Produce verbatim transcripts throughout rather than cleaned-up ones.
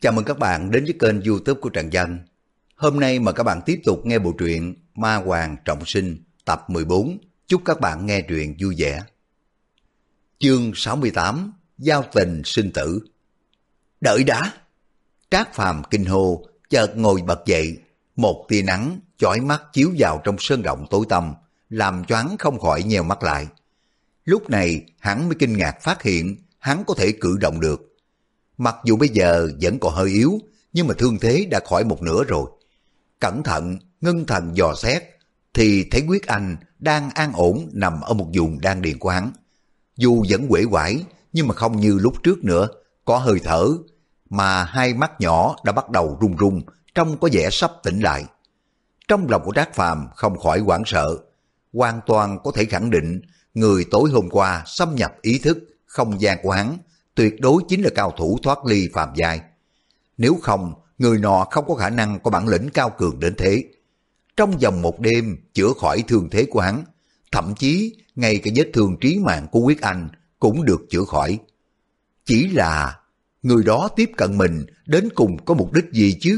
Chào mừng các bạn đến với kênh YouTube của Trần Dân. Hôm nay mời các bạn tiếp tục nghe bộ truyện Ma Hoàng Trọng Sinh tập mười bốn. Chúc các bạn nghe truyện vui vẻ. Chương sáu mươi tám. Giao tình sinh tử. Đợi đã! Trác Phàm kinh hô, chợt ngồi bật dậy. Một tia nắng chói mắt chiếu vào trong sơn động tối tăm, làm cho hắn không khỏi nheo mắt lại. Lúc này hắn mới kinh ngạc phát hiện hắn có thể cử động được. Mặc dù bây giờ vẫn còn hơi yếu, nhưng mà thương thế đã khỏi một nửa rồi. Cẩn thận, ngưng thần dò xét, thì thấy Quyết Anh đang an ổn nằm ở một vùng đan điền của hắn. Dù vẫn uể oải, nhưng mà không như lúc trước nữa, có hơi thở, mà hai mắt nhỏ đã bắt đầu run run, trông có vẻ sắp tỉnh lại. Trong lòng của Trác Phàm không khỏi hoảng sợ, hoàn toàn có thể khẳng định người tối hôm qua xâm nhập ý thức, không gian của hắn tuyệt đối chính là cao thủ thoát ly phàm giai. Nếu không, người nọ không có khả năng có bản lĩnh cao cường đến thế. Trong vòng một đêm chữa khỏi thương thế của hắn, thậm chí ngay cả vết thương trí mạng của Quyết Anh cũng được chữa khỏi. Chỉ là người đó tiếp cận mình đến cùng có mục đích gì chứ?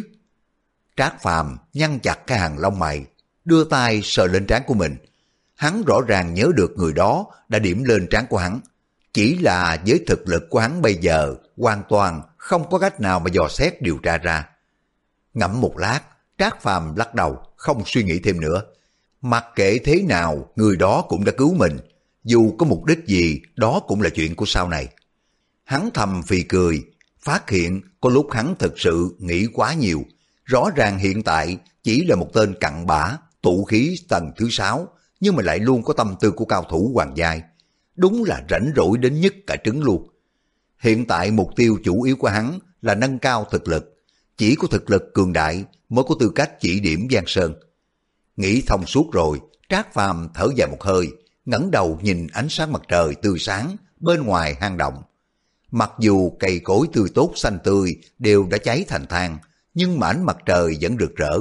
Trác Phàm nhăn chặt cái hàng lông mày, đưa tay sờ lên trán của mình. Hắn rõ ràng nhớ được người đó đã điểm lên trán của hắn. Chỉ là với thực lực của hắn bây giờ hoàn toàn không có cách nào mà dò xét điều tra ra. Ngẫm một lát, Trác Phàm lắc đầu, không suy nghĩ thêm nữa. Mặc kệ thế nào, người đó cũng đã cứu mình. Dù có mục đích gì, đó cũng là chuyện của sau này. Hắn thầm phì cười, phát hiện có lúc hắn thực sự nghĩ quá nhiều. Rõ ràng hiện tại chỉ là một tên cặn bã, tụ khí tầng thứ sáu, nhưng mà lại luôn có tâm tư của cao thủ hoàng giai. Đúng là rảnh rỗi đến nhất cả trứng luôn. Hiện tại mục tiêu chủ yếu của hắn là nâng cao thực lực. Chỉ có thực lực cường đại mới có tư cách chỉ điểm Giang Sơn. Nghĩ thông suốt rồi, Trác Phàm thở dài một hơi, ngẩng đầu nhìn ánh sáng mặt trời tươi sáng bên ngoài hang động. Mặc dù cây cối tươi tốt xanh tươi đều đã cháy thành than, nhưng mà ánh mặt trời vẫn rực rỡ.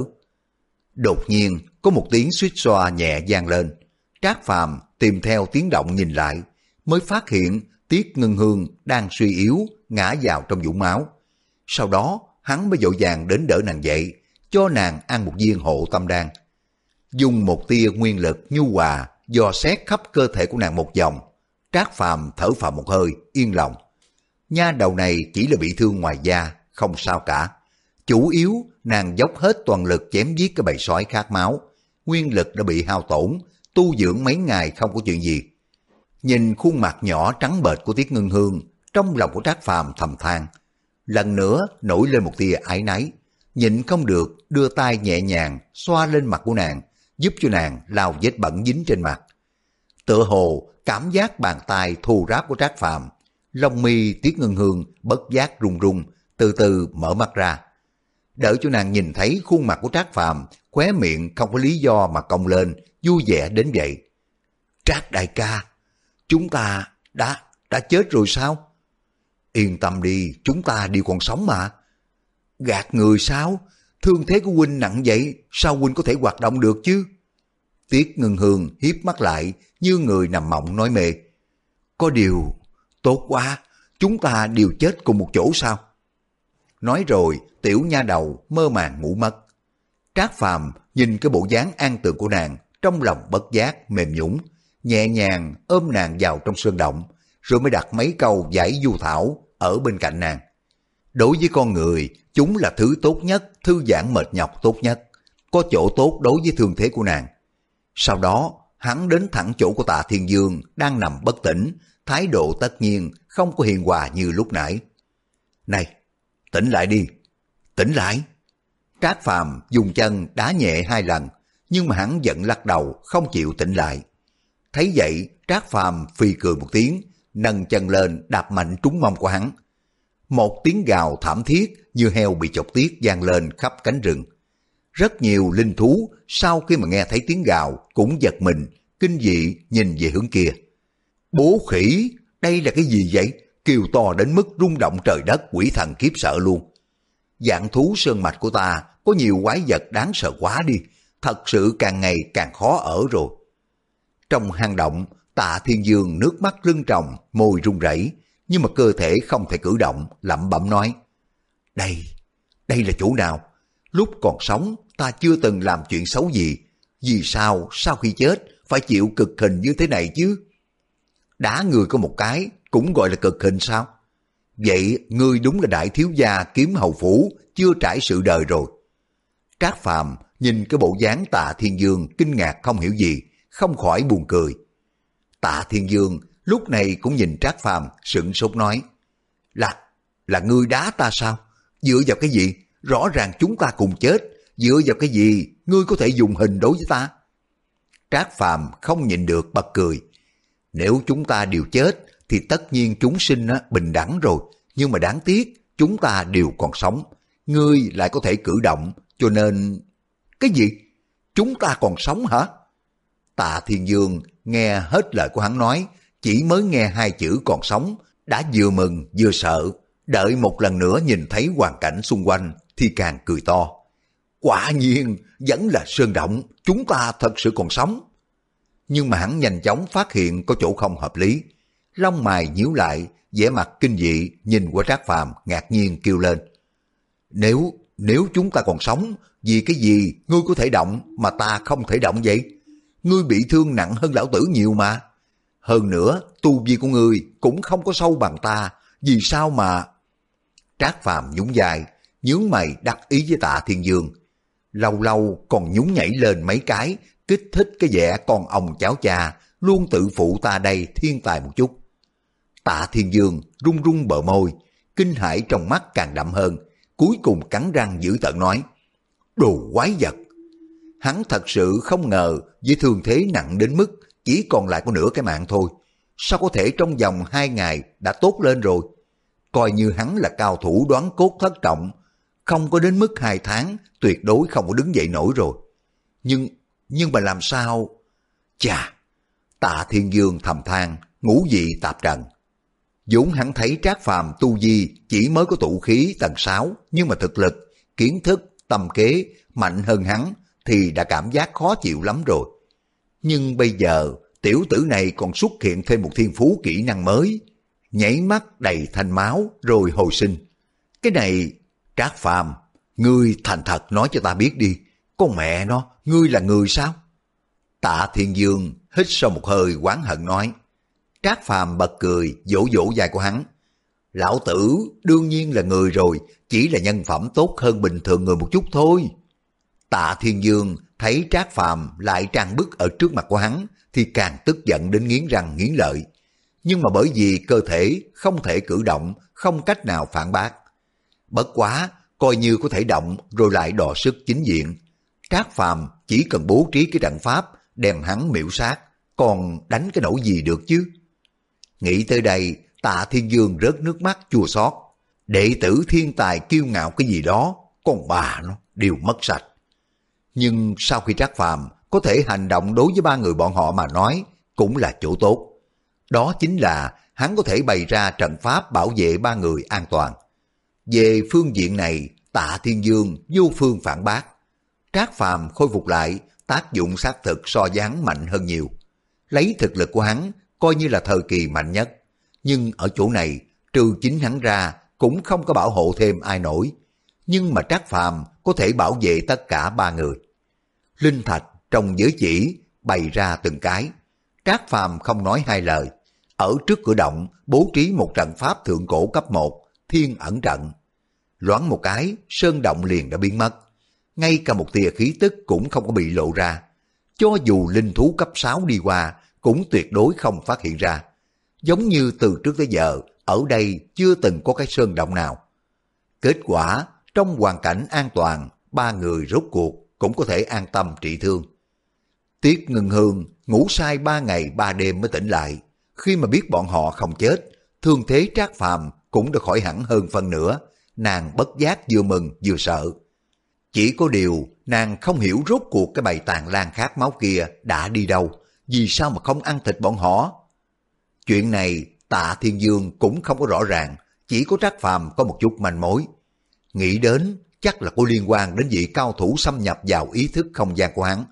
Đột nhiên có một tiếng suýt xoa nhẹ vang lên. Trác Phàm tìm theo tiếng động nhìn lại, mới phát hiện Tiết Ngân Hương đang suy yếu ngã vào trong vũng máu. Sau đó hắn mới vội vàng đến đỡ nàng dậy, cho nàng ăn một viên hộ tâm đan. Dùng một tia nguyên lực nhu hòa dò xét khắp cơ thể của nàng một vòng. Trác Phàm thở phào một hơi, yên lòng. Nha đầu này chỉ là bị thương ngoài da, không sao cả. Chủ yếu nàng dốc hết toàn lực chém giết cái bầy sói khát máu, nguyên lực đã bị hao tổn, tu dưỡng mấy ngày không có chuyện gì. Nhìn khuôn mặt nhỏ trắng bệch của Tiết Ngân Hương, trong lòng của Trác Phàm thầm than. Lần nữa nổi lên một tia áy náy, nhịn không được đưa tay nhẹ nhàng xoa lên mặt của nàng, giúp cho nàng lau vết bẩn dính trên mặt. Tựa hồ cảm giác bàn tay thô ráp của Trác Phàm, lông mi Tiết Ngân Hương bất giác run run, từ từ mở mắt ra. Đợi cho nàng nhìn thấy khuôn mặt của Trác Phàm, khóe miệng không có lý do mà cong lên, vui vẻ đến vậy. Trác đại ca, chúng ta đã, đã chết rồi sao? Yên tâm đi, chúng ta đều còn sống mà. Gạt người sao? Thương thế của huynh nặng vậy, sao huynh có thể hoạt động được chứ? Tiết Ngân Hương hiếp mắt lại như người nằm mộng nói mê. Có điều, tốt quá, chúng ta đều chết cùng một chỗ sao? Nói rồi, tiểu nha đầu mơ màng ngủ mất. Trác Phàm nhìn cái bộ dáng an tường của nàng, trong lòng bất giác mềm nhũn, nhẹ nhàng ôm nàng vào trong sơn động, rồi mới đặt mấy câu giải du thảo ở bên cạnh nàng. Đối với con người, chúng là thứ tốt nhất, thư giãn mệt nhọc tốt nhất, có chỗ tốt đối với thương thế của nàng. Sau đó, hắn đến thẳng chỗ của Tạ Thiên Dương đang nằm bất tỉnh, thái độ tất nhiên không có hiền hòa như lúc nãy. Này, tỉnh lại đi, tỉnh lại. Trác Phàm dùng chân đá nhẹ hai lần, nhưng mà hắn vẫn lắc đầu không chịu tỉnh lại. Thấy vậy, Trác Phàm phì cười một tiếng, nâng chân lên đạp mạnh trúng mông của hắn. Một tiếng gào thảm thiết như heo bị chọc tiết vang lên khắp cánh rừng. Rất nhiều linh thú sau khi mà nghe thấy tiếng gào cũng giật mình, kinh dị nhìn về hướng kia. Bố khỉ, đây là cái gì vậy? Kêu to đến mức rung động trời đất, quỷ thần khiếp sợ luôn. Dạng thú sơn mạch của ta có nhiều quái vật đáng sợ quá đi, thật sự càng ngày càng khó ở rồi. Trong hang động, Tạ Thiên Dương nước mắt lưng tròng, môi run rẩy, nhưng mà cơ thể không thể cử động, lẩm bẩm nói: Đây, Đây là chỗ nào? Lúc còn sống ta chưa từng làm chuyện xấu gì, vì sao sau khi chết phải chịu cực hình như thế này chứ? Đá người có một cái cũng gọi là cực hình sao? Vậy ngươi đúng là đại thiếu gia kiếm hầu phủ, chưa trải sự đời rồi. Trác Phàm nhìn cái bộ dáng Tạ Thiên Dương kinh ngạc không hiểu gì, không khỏi buồn cười. Tạ Thiên Dương lúc này cũng nhìn Trác Phàm sững sốt nói, Là, là ngươi đá ta sao? Dựa vào cái gì? Rõ ràng chúng ta cùng chết, dựa vào cái gì ngươi có thể dùng hình đối với ta? Trác Phàm không nhịn được bật cười. Nếu chúng ta đều chết thì tất nhiên chúng sinh bình đẳng rồi, nhưng mà đáng tiếc chúng ta đều còn sống, ngươi lại có thể cử động, cho nên... Cái gì? Chúng ta còn sống hả? Tạ Thiên Dương nghe hết lời của hắn nói, chỉ mới nghe hai chữ còn sống, đã vừa mừng vừa sợ, đợi một lần nữa nhìn thấy hoàn cảnh xung quanh thì càng cười to. Quả nhiên, vẫn là sơn động, chúng ta thật sự còn sống. Nhưng mà hắn nhanh chóng phát hiện có chỗ không hợp lý. Lông mày nhíu lại, vẻ mặt kinh dị nhìn qua Trác Phàm ngạc nhiên kêu lên. Nếu, nếu chúng ta còn sống, vì cái gì ngươi có thể động mà ta không thể động vậy? Ngươi bị thương nặng hơn lão tử nhiều mà. Hơn nữa, tu vi của ngươi cũng không có sâu bằng ta, vì sao mà... Trác Phàm nhún vai, nhướng mày đắc ý với Tạ Thiên Dương. Lâu lâu còn nhún nhảy lên mấy cái, kích thích cái vẻ con ông cháu cha, luôn tự phụ ta đây thiên tài một chút. Tạ Thiên Dương run run bờ môi, kinh hãi trong mắt càng đậm hơn, cuối cùng cắn răng dữ tợn nói, đồ quái vật. Hắn thật sự không ngờ với thương thế nặng đến mức chỉ còn lại có nửa cái mạng thôi, sao có thể trong vòng hai ngày đã tốt lên rồi? Coi như hắn là cao thủ đoán cốt thất trọng, không có đến mức hai tháng tuyệt đối không có đứng dậy nổi rồi. Nhưng, nhưng mà làm sao? Chà, Tạ Thiên Dương thầm than, ngũ vị tạp trần. Vốn hắn thấy Trác Phàm tu vi chỉ mới có tụ khí tầng sáu, nhưng mà thực lực, kiến thức, tâm kế mạnh hơn hắn thì đã cảm giác khó chịu lắm rồi. Nhưng bây giờ tiểu tử này còn xuất hiện thêm một thiên phú kỹ năng mới, nhảy mắt đầy thanh máu rồi hồi sinh. Cái này, Trác Phàm, ngươi thành thật nói cho ta biết đi, con mẹ nó, ngươi là người sao? Tạ Thiên Dương hít sâu một hơi oán hận nói. Trác Phàm bật cười, vỗ vỗ vai của hắn. Lão tử đương nhiên là người rồi, chỉ là nhân phẩm tốt hơn bình thường người một chút thôi. Tạ Thiên Dương thấy Trác Phàm lại trang bức ở trước mặt của hắn thì càng tức giận đến nghiến răng nghiến lợi. Nhưng mà bởi vì cơ thể không thể cử động, không cách nào phản bác. Bất quá, coi như có thể động rồi lại đò sức chính diện. Trác Phàm chỉ cần bố trí cái trận pháp đem hắn miễu sát, còn đánh cái nỗi gì được chứ? Nghĩ tới đây, Tạ Thiên Dương rớt nước mắt chua xót. Đệ tử thiên tài kiêu ngạo cái gì đó, con bà nó đều mất sạch. Nhưng sau khi Trác Phàm có thể hành động đối với ba người bọn họ mà nói, cũng là chỗ tốt. Đó chính là hắn có thể bày ra trận pháp bảo vệ ba người an toàn. Về phương diện này, Tạ Thiên Dương vô phương phản bác. Trác Phàm khôi phục lại, tác dụng xác thực so với hắn mạnh hơn nhiều. Lấy thực lực của hắn, coi như là thời kỳ mạnh nhất. Nhưng ở chỗ này, trừ chính hắn ra, cũng không có bảo hộ thêm ai nổi. Nhưng mà Trác Phàm có thể bảo vệ tất cả ba người. Linh thạch trong giới chỉ bày ra từng cái. Trác Phàm không nói hai lời. Ở trước cửa động bố trí một trận pháp thượng cổ cấp một, thiên ẩn trận. Loáng một cái, sơn động liền đã biến mất. Ngay cả một tia khí tức cũng không có bị lộ ra. Cho dù linh thú cấp sáu đi qua, cũng tuyệt đối không phát hiện ra. Giống như từ trước tới giờ, ở đây chưa từng có cái sơn động nào. Kết quả, trong hoàn cảnh an toàn, ba người rốt cuộc cũng có thể an tâm trị thương. Tiết Ngân Hương ngủ sai ba ngày ba đêm mới tỉnh lại. Khi mà biết bọn họ không chết, thương thế Trác Phàm cũng đã khỏi hẳn hơn phân nửa. Nàng bất giác vừa mừng vừa sợ. Chỉ có điều nàng không hiểu rốt cuộc cái bầy tàn lan khát máu kia đã đi đâu, vì sao mà không ăn thịt bọn họ. Chuyện này Tạ Thiên Dương cũng không có rõ ràng, chỉ có Trác Phàm có một chút manh mối. Nghĩ đến chắc là có liên quan đến vị cao thủ xâm nhập vào ý thức không gian của hắn.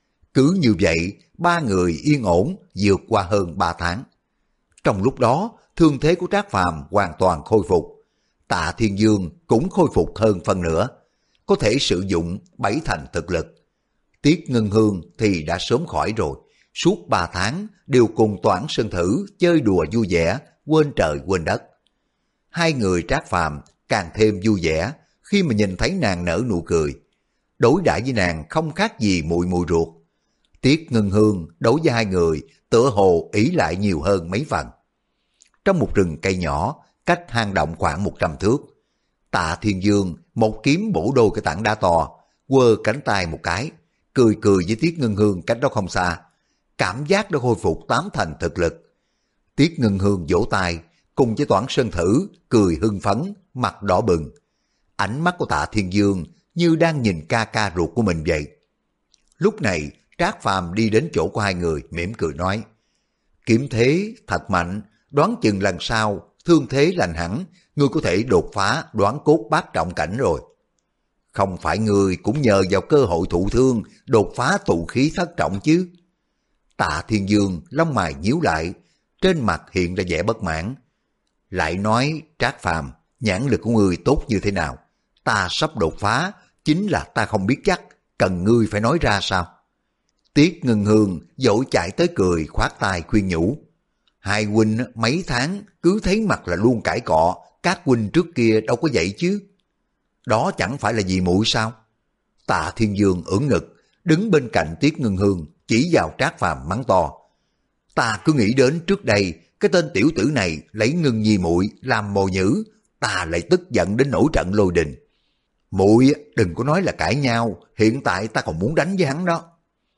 Cứ như vậy, ba người yên ổn vượt qua hơn ba tháng. Trong lúc đó, thương thế của Trác Phàm hoàn toàn khôi phục. Tạ Thiên Dương cũng khôi phục hơn phân nửa, có thể sử dụng bảy thành thực lực. Tiết Ngân Hương thì đã sớm khỏi rồi, suốt ba tháng đều cùng Toản Sơn Thử chơi đùa vui vẻ, quên trời quên đất. Hai người Trác Phàm càng thêm vui vẻ khi mà nhìn thấy nàng nở nụ cười. Đối đãi với nàng không khác gì muội muội ruột. Tiết Ngân Hương đối với hai người tựa hồ ý lại nhiều hơn mấy phần. Trong một rừng cây nhỏ, cách hang động khoảng một trăm thước, Tạ Thiên Dương một kiếm bổ đôi cái tảng đá to, quơ cánh tay một cái, cười cười với Tiết Ngân Hương cách đó không xa. Cảm giác đã khôi phục tám thành thực lực. Tiết Ngân Hương vỗ tay, cùng với Toản Sơn Thử cười hưng phấn, mặt đỏ bừng. Ánh mắt của Tạ Thiên Dương như đang nhìn ca ca ruột của mình vậy. Lúc này, Trác Phàm đi đến chỗ của hai người, mỉm cười nói: kiếm thế thật mạnh, đoán chừng lần sau thương thế lành hẳn, ngươi có thể đột phá đoán cốt bát trọng cảnh rồi. Không phải ngươi cũng nhờ vào cơ hội thụ thương đột phá tụ khí thất trọng chứ? Tạ Thiên Dương lông mày nhíu lại, trên mặt hiện ra vẻ bất mãn. Lại nói: Trác Phàm, nhãn lực của ngươi tốt như thế nào? Ta sắp đột phá, chính là ta không biết chắc, cần ngươi phải nói ra sao? Tiết Ngân Hương dội chạy tới cười, khoát tay khuyên nhủ: hai huynh mấy tháng cứ thấy mặt là luôn cãi cọ, các huynh trước kia đâu có vậy chứ. Đó chẳng phải là vì muội sao? Tạ Thiên Dương ưỡn ngực, đứng bên cạnh Tiết Ngân Hương, chỉ vào Trác Phàm mắng to: ta cứ nghĩ đến trước đây cái tên tiểu tử này lấy Ngân Nhi muội làm mồi nhữ, ta lại tức giận đến nổi trận lôi đình. Muội đừng có nói là cãi nhau, hiện tại ta còn muốn đánh với hắn đó.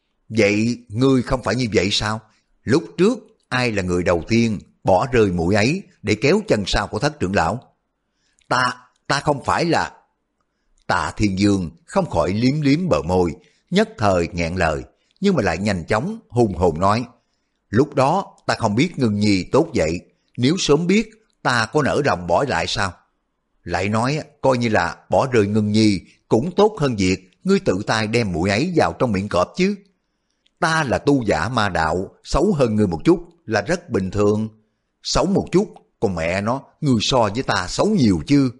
Vậy ngươi không phải như vậy sao? Lúc trước ai là người đầu tiên bỏ rơi muội ấy để kéo chân sau của Thất trưởng lão? Ta, ta không phải là... Tạ Thiên Dương không khỏi liếm liếm bờ môi, nhất thời nghẹn lời, nhưng mà lại nhanh chóng hùng hồn nói: lúc đó ta không biết Ngân Nhi tốt vậy, nếu sớm biết ta có nỡ lòng bỏ lại sao? Lại nói coi như là bỏ rơi Ngân Nhi cũng tốt hơn việc ngươi tự tay đem muội ấy vào trong miệng cọp chứ. Ta là tu giả ma đạo, xấu hơn ngươi một chút là rất bình thường. Xấu một chút, còn mẹ nó, ngươi so với ta xấu nhiều chứ.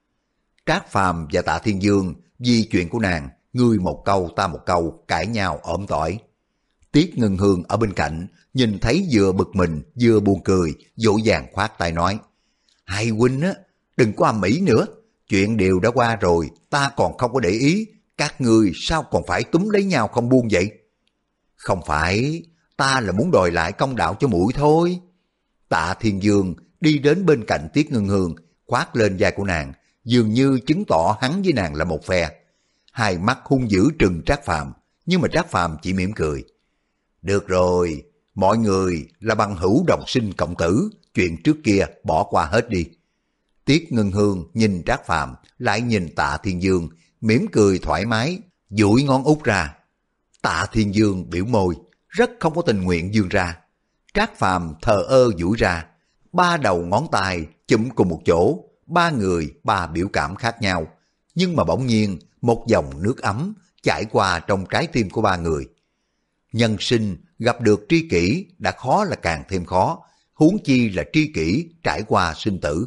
Trác Phàm và Tạ Thiên Dương vì chuyện của nàng, ngươi một câu ta một câu, cãi nhau ỏm tỏi. Tiết Ngân Hương ở bên cạnh, nhìn thấy vừa bực mình vừa buồn cười, dỗ dàng khoát tay nói: hai huynh á, đừng có ầm ĩ nữa, chuyện đều đã qua rồi, ta còn không có để ý, các ngươi sao còn phải túm lấy nhau không buông vậy? Không phải, ta là muốn đòi lại công đạo cho muội thôi. Tạ Thiên Dương đi đến bên cạnh Tiết Ngân Hương, khoát lên vai của nàng, dường như chứng tỏ hắn với nàng là một phe. Hai mắt hung dữ trừng Trác Phàm, nhưng mà Trác Phàm chỉ mỉm cười. Được rồi, mọi người là bằng hữu đồng sinh cộng tử, chuyện trước kia bỏ qua hết đi. Tiết Ngân Hương nhìn Trác Phàm, lại nhìn Tạ Thiên Dương, mỉm cười thoải mái, duỗi ngón út ra. Tạ Thiên Dương biểu môi, rất không có tình nguyện vươn ra. Trác Phàm thờ ơ duỗi ra, ba đầu ngón tay chụm cùng một chỗ, ba người ba biểu cảm khác nhau, nhưng mà bỗng nhiên một dòng nước ấm chảy qua trong trái tim của ba người. Nhân sinh gặp được tri kỷ đã khó là càng thêm khó, huống chi là tri kỷ trải qua sinh tử.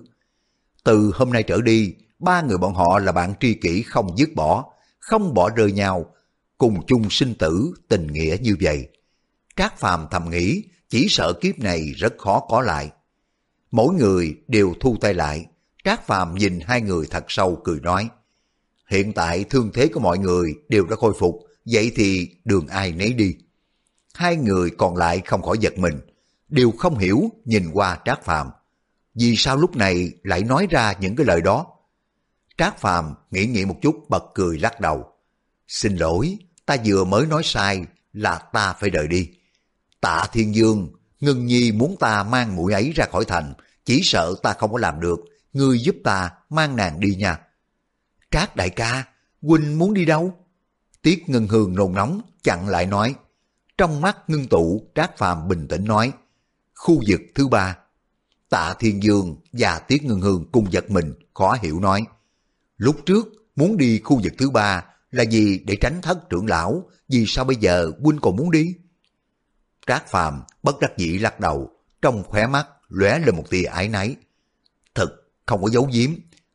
Từ hôm nay trở đi, ba người bọn họ là bạn tri kỷ không dứt bỏ, không bỏ rơi nhau, cùng chung sinh tử, tình nghĩa như vậy. Trác Phàm thầm nghĩ, chỉ sợ kiếp này rất khó có lại. Mỗi người đều thu tay lại, Trác Phàm nhìn hai người thật sâu cười nói: hiện tại thương thế của mọi người đều đã khôi phục, vậy thì đường ai nấy đi. Hai người còn lại không khỏi giật mình, đều không hiểu nhìn qua Trác Phàm. Vì sao lúc này lại nói ra những cái lời đó? Trác Phàm nghĩ nghĩ một chút bật cười lắc đầu. Xin lỗi, ta vừa mới nói sai, là ta phải rời đi. Tạ Thiên Dương, Ngân Nhi muốn ta mang muội ấy ra khỏi thành, chỉ sợ ta không có làm được, ngươi giúp ta mang nàng đi nha. Trác đại ca, huynh muốn đi đâu? Tiết Ngân Hương nôn nóng chặn lại nói. Trong mắt ngưng tụ, Trác Phàm bình tĩnh nói: khu vực thứ ba. Tạ Thiên Dương và Tiết Ngân Hương cùng giật mình, khó hiểu nói: lúc trước muốn đi khu vực thứ ba là gì để tránh Thất trưởng lão, vì sao bây giờ huynh còn muốn đi? Trác Phàm bất đắc dĩ lắc đầu, trong khóe mắt lóe lên một tia ái náy. Thật không có giấu giếm,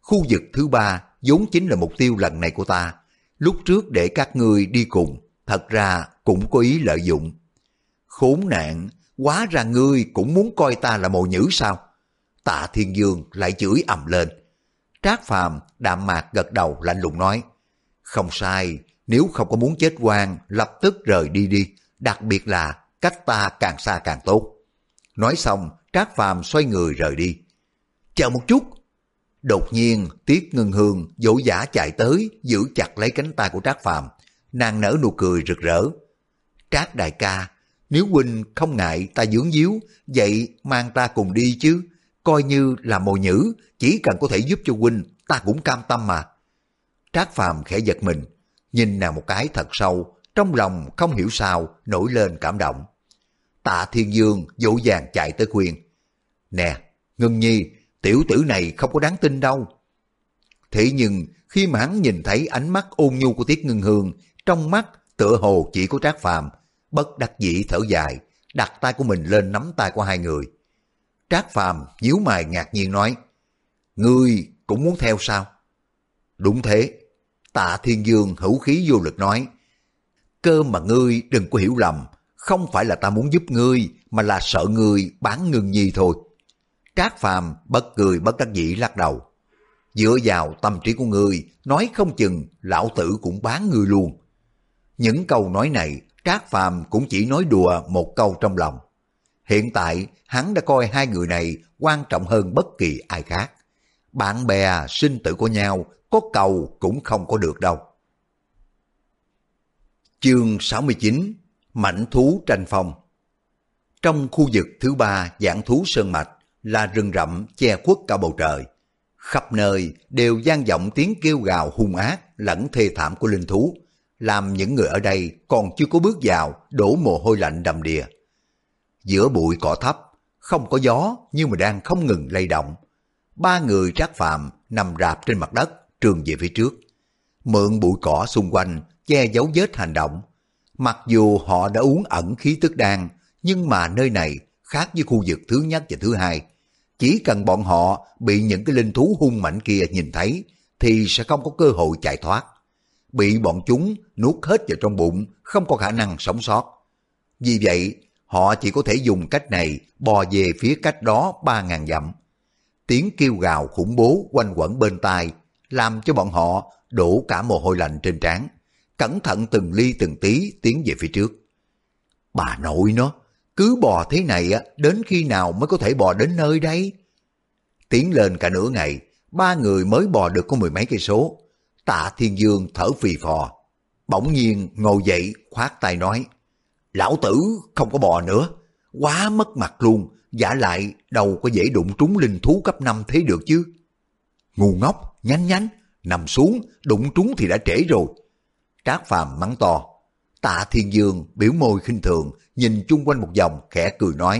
khu vực thứ ba vốn chính là mục tiêu lần này của ta. Lúc trước để các ngươi đi cùng, thật ra cũng có ý lợi dụng. Khốn nạn, hóa ra ngươi cũng muốn coi ta là mồi nhử sao? Tạ Thiên Dương lại chửi ầm lên. Trác Phàm đạm mạc gật đầu lạnh lùng nói, không sai, nếu không có muốn chết oan, lập tức rời đi đi, đặc biệt là cách ta càng xa càng tốt. Nói xong, Trác Phàm xoay người rời đi. Chờ một chút. Đột nhiên, Tiết Ngân Hương vỗ vã chạy tới, giữ chặt lấy cánh tay của Trác Phàm. Nàng nở nụ cười rực rỡ. Trác đại ca, nếu huynh không ngại ta dưỡng díu, vậy mang ta cùng đi chứ. Coi như là mồi nhử, chỉ cần có thể giúp cho huynh, ta cũng cam tâm mà. Trác Phàm khẽ giật mình, nhìn nàng một cái thật sâu, trong lòng không hiểu sao nổi lên cảm động. Tạ Thiên Dương dỗ dàng chạy tới khuyên. Nè, Ngân Nhi, tiểu tử này không có đáng tin đâu. Thế nhưng khi mà hắn nhìn thấy ánh mắt ôn nhu của Tiết Ngân Hương, trong mắt tựa hồ chỉ có Trác Phàm, bất đắc dĩ thở dài, đặt tay của mình lên nắm tay của hai người. Trác Phàm nhíu mày ngạc nhiên nói, ngươi cũng muốn theo sao? Đúng thế. Tạ Thiên Dương hữu khí vô lực nói, cơ mà ngươi đừng có hiểu lầm, không phải là ta muốn giúp ngươi, mà là sợ ngươi bán Ngân Nhi thôi. Trác Phàm bất cười bất đắc dĩ lắc đầu. Dựa vào tâm trí của ngươi, nói không chừng lão tử cũng bán ngươi luôn. Những câu nói này, Trác Phàm cũng chỉ nói đùa một câu trong lòng. Hiện tại, hắn đã coi hai người này quan trọng hơn bất kỳ ai khác. Bạn bè sinh tử của nhau, có cầu cũng không có được đâu. Chương sáu mươi chín. Mãnh thú tranh phong. Trong khu vực thứ ba giảng thú sơn mạch là rừng rậm che khuất cả bầu trời. Khắp nơi đều vang vọng tiếng kêu gào hung ác lẫn thê thảm của linh thú, làm những người ở đây còn chưa có bước vào đổ mồ hôi lạnh đầm đìa. Giữa bụi cỏ thấp, không có gió nhưng mà đang không ngừng lay động. Ba người Trác Phàm nằm rạp trên mặt đất, trường về phía trước. Mượn bụi cỏ xung quanh che giấu vết hành động. Mặc dù họ đã uống ẩn khí tức đan, nhưng mà nơi này khác với khu vực thứ nhất và thứ hai. Chỉ cần bọn họ bị những cái linh thú hung mạnh kia nhìn thấy, thì sẽ không có cơ hội chạy thoát. Bị bọn chúng nuốt hết vào trong bụng, không có khả năng sống sót. Vì vậy, họ chỉ có thể dùng cách này bò về phía cách đó ba ngàn dặm. Tiếng kêu gào khủng bố quanh quẩn bên tai, làm cho bọn họ đổ cả mồ hôi lạnh trên trán, cẩn thận từng ly từng tí tiến về phía trước. Bà nội nó, cứ bò thế này á, đến khi nào mới có thể bò đến nơi đây? Tiến lên cả nửa ngày, ba người mới bò được có mười mấy cây số. Tạ Thiên Dương thở phì phò, bỗng nhiên ngồi dậy khoát tay nói, lão tử không có bò nữa, quá mất mặt luôn, vả lại đâu có dễ đụng trúng linh thú cấp năm thế được chứ. Ngu ngốc, nhanh nhanh, nằm xuống, đụng trúng thì đã trễ rồi. Trác Phàm mắng to. Tạ Thiên Dương biểu môi khinh thường, nhìn chung quanh một vòng khẽ cười nói,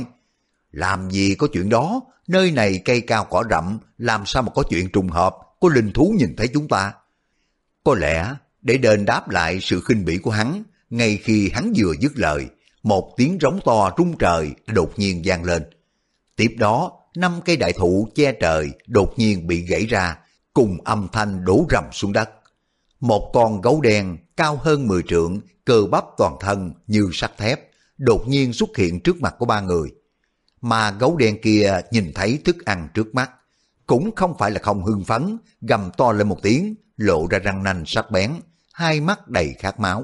làm gì có chuyện đó, nơi này cây cao cỏ rậm, làm sao mà có chuyện trùng hợp, có linh thú nhìn thấy chúng ta. Có lẽ để đền đáp lại sự khinh bỉ của hắn, ngay khi hắn vừa dứt lời, một tiếng rống to rung trời đột nhiên vang lên. Tiếp đó, năm cây đại thụ che trời đột nhiên bị gãy ra, cùng âm thanh đổ rầm xuống đất. Một con gấu đen cao hơn mười trượng, cơ bắp toàn thân như sắt thép, đột nhiên xuất hiện trước mặt của ba người. Mà gấu đen kia nhìn thấy thức ăn trước mắt, cũng không phải là không hưng phấn, gầm to lên một tiếng, lộ ra răng nanh sắc bén, hai mắt đầy khát máu.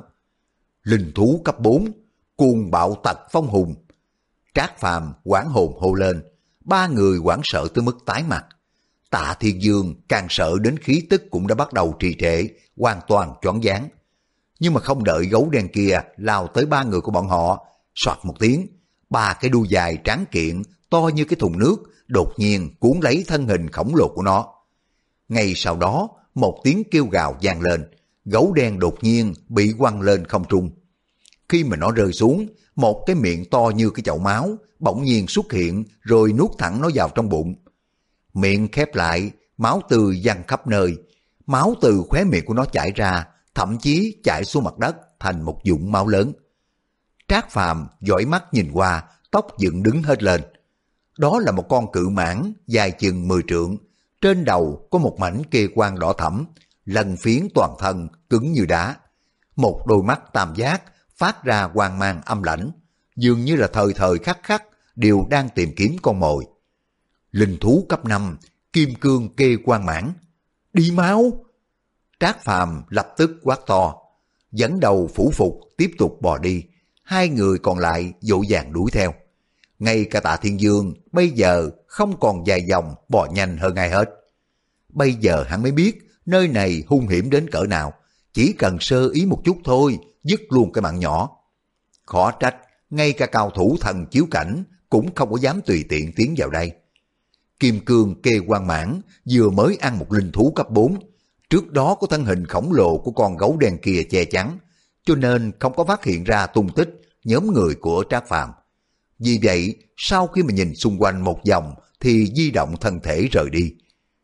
Linh thú cấp bốn, cuồng bạo tật phong hùng. Trác Phàm hoảng hồn hô lên, ba người hoảng sợ tới mức tái mặt. Tạ Thiên Dương càng sợ đến khí tức cũng đã bắt đầu trì trệ, hoàn toàn choáng váng. Nhưng mà không đợi gấu đen kia lao tới ba người của bọn họ, soạt một tiếng, ba cái đuôi dài tráng kiện to như cái thùng nước đột nhiên cuốn lấy thân hình khổng lồ của nó. Ngay sau đó, một tiếng kêu gào vang lên, gấu đen đột nhiên bị quăng lên không trung. Khi mà nó rơi xuống, một cái miệng to như cái chậu máu bỗng nhiên xuất hiện rồi nuốt thẳng nó vào trong bụng. Miệng khép lại, máu tươi văng khắp nơi, máu từ khóe miệng của nó chảy ra, thậm chí chảy xuống mặt đất thành một vũng máu lớn. Trác Phàm dõi mắt nhìn qua, tóc dựng đứng hết lên. Đó là một con cự mãng dài chừng mười trượng, Trên đầu có một mảnh kê quan đỏ thẫm, lân phiến toàn thân cứng như đá. Một đôi mắt tam giác phát ra quang mang âm lãnh, dường như là thời thời khắc khắc đều đang tìm kiếm con mồi. Linh thú cấp năm, kim cương kê quan mãn. Đi máu! Trác Phàm lập tức quát to, dẫn đầu phủ phục tiếp tục bò đi. Hai người còn lại vội vàng đuổi theo. Ngay cả Tạ Thiên Dương bây giờ không còn dài dòng bò nhanh hơn ai hết. Bây giờ hắn mới biết nơi này hung hiểm đến cỡ nào. Chỉ cần sơ ý một chút thôi, dứt luôn cái mạng nhỏ. Khó trách, ngay cả cao thủ thần chiếu cảnh cũng không có dám tùy tiện tiến vào đây. Kim cương kê quan mãn vừa mới ăn một linh thú cấp bốn. Trước đó có thân hình khổng lồ của con gấu đen kia che chắn, cho nên không có phát hiện ra tung tích nhóm người của Trác Phàm. Vì vậy, sau khi mà nhìn xung quanh một vòng thì di động thân thể rời đi.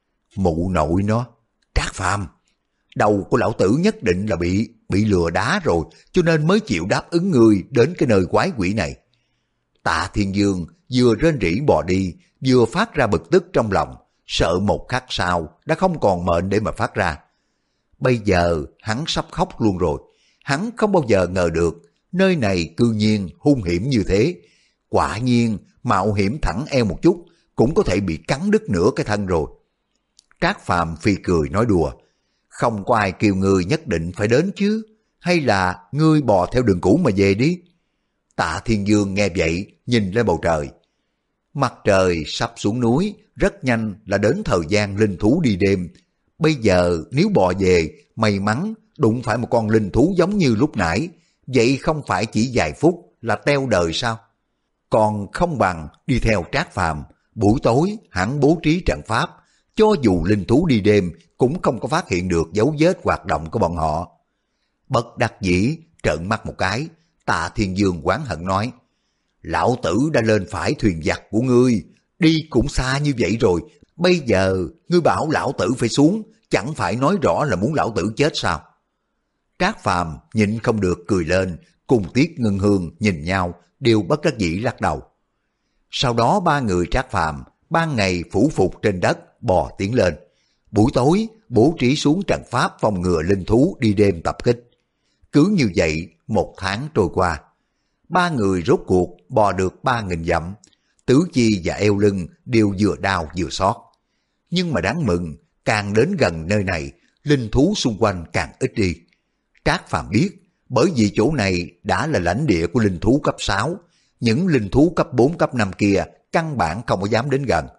Mụ nội nó, Trác Phàm, đầu của lão tử nhất định là bị bị lừa đá rồi, cho nên mới chịu đáp ứng người đến cái nơi quái quỷ này. Tạ Thiên Dương vừa rên rỉ bò đi, vừa phát ra bực tức trong lòng, sợ một khắc sau đã không còn mệnh để mà phát ra. Bây giờ hắn sắp khóc luôn rồi, hắn không bao giờ ngờ được nơi này cư nhiên hung hiểm như thế. Quả nhiên mạo hiểm thẳng eo một chút cũng có thể bị cắn đứt nửa cái thân rồi. Trác Phàm phi cười nói đùa, không có ai kêu ngươi nhất định phải đến chứ, hay là ngươi bò theo đường cũ mà về đi. Tạ Thiên Dương nghe vậy nhìn lên bầu trời. Mặt trời sắp xuống núi, rất nhanh là đến thời gian linh thú đi đêm. Bây giờ nếu bò về, may mắn đụng phải một con linh thú giống như lúc nãy, vậy không phải chỉ vài phút là teo đời sao? Còn không bằng đi theo Trác Phàm, buổi tối hắn bố trí trận pháp, cho dù linh thú đi đêm cũng không có phát hiện được dấu vết hoạt động của bọn họ. Bất đắc dĩ trợn mắt một cái, Tạ Thiên Dương oán hận nói, lão tử đã lên phải thuyền giặc của ngươi, đi cũng xa như vậy rồi, bây giờ ngươi bảo lão tử phải xuống, chẳng phải nói rõ là muốn lão tử chết sao? Trác Phàm nhịn không được cười lên, cùng Tiết Ngân Hương nhìn nhau, đều bất đắc dĩ lắc đầu. Sau đó ba người Trác Phàm ban ngày phủ phục trên đất bò tiến lên, buổi tối bố trí xuống trận pháp phòng ngừa linh thú đi đêm tập kích. Cứ như vậy một tháng trôi qua, ba người rốt cuộc bò được ba nghìn dặm, tứ chi và eo lưng đều vừa đau vừa xót. Nhưng mà đáng mừng, càng đến gần nơi này, linh thú xung quanh càng ít đi. Trác Phàm biết, bởi vì chỗ này đã là lãnh địa của linh thú cấp sáu, những linh thú cấp bốn cấp năm kia căn bản không có dám đến gần.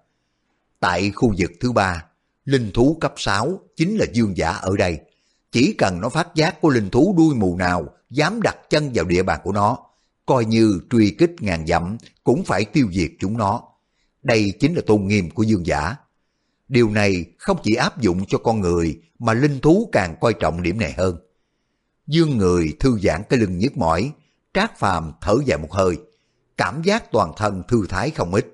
Tại khu vực thứ ba, linh thú cấp sáu chính là dương giả ở đây. Chỉ cần nó phát giác có linh thú đuôi mù nào dám đặt chân vào địa bàn của nó, coi như truy kích ngàn dặm cũng phải tiêu diệt chúng nó. Đây chính là tôn nghiêm của dương giả. Điều này không chỉ áp dụng cho con người mà linh thú càng coi trọng điểm này hơn. Dương người thư giãn cái lưng nhức mỏi, Trác Phàm thở dài một hơi, cảm giác toàn thân thư thái không ít.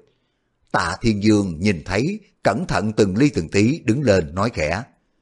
Tạ Thiên Dương nhìn thấy, cẩn thận từng ly từng tí đứng lên nói khẽ,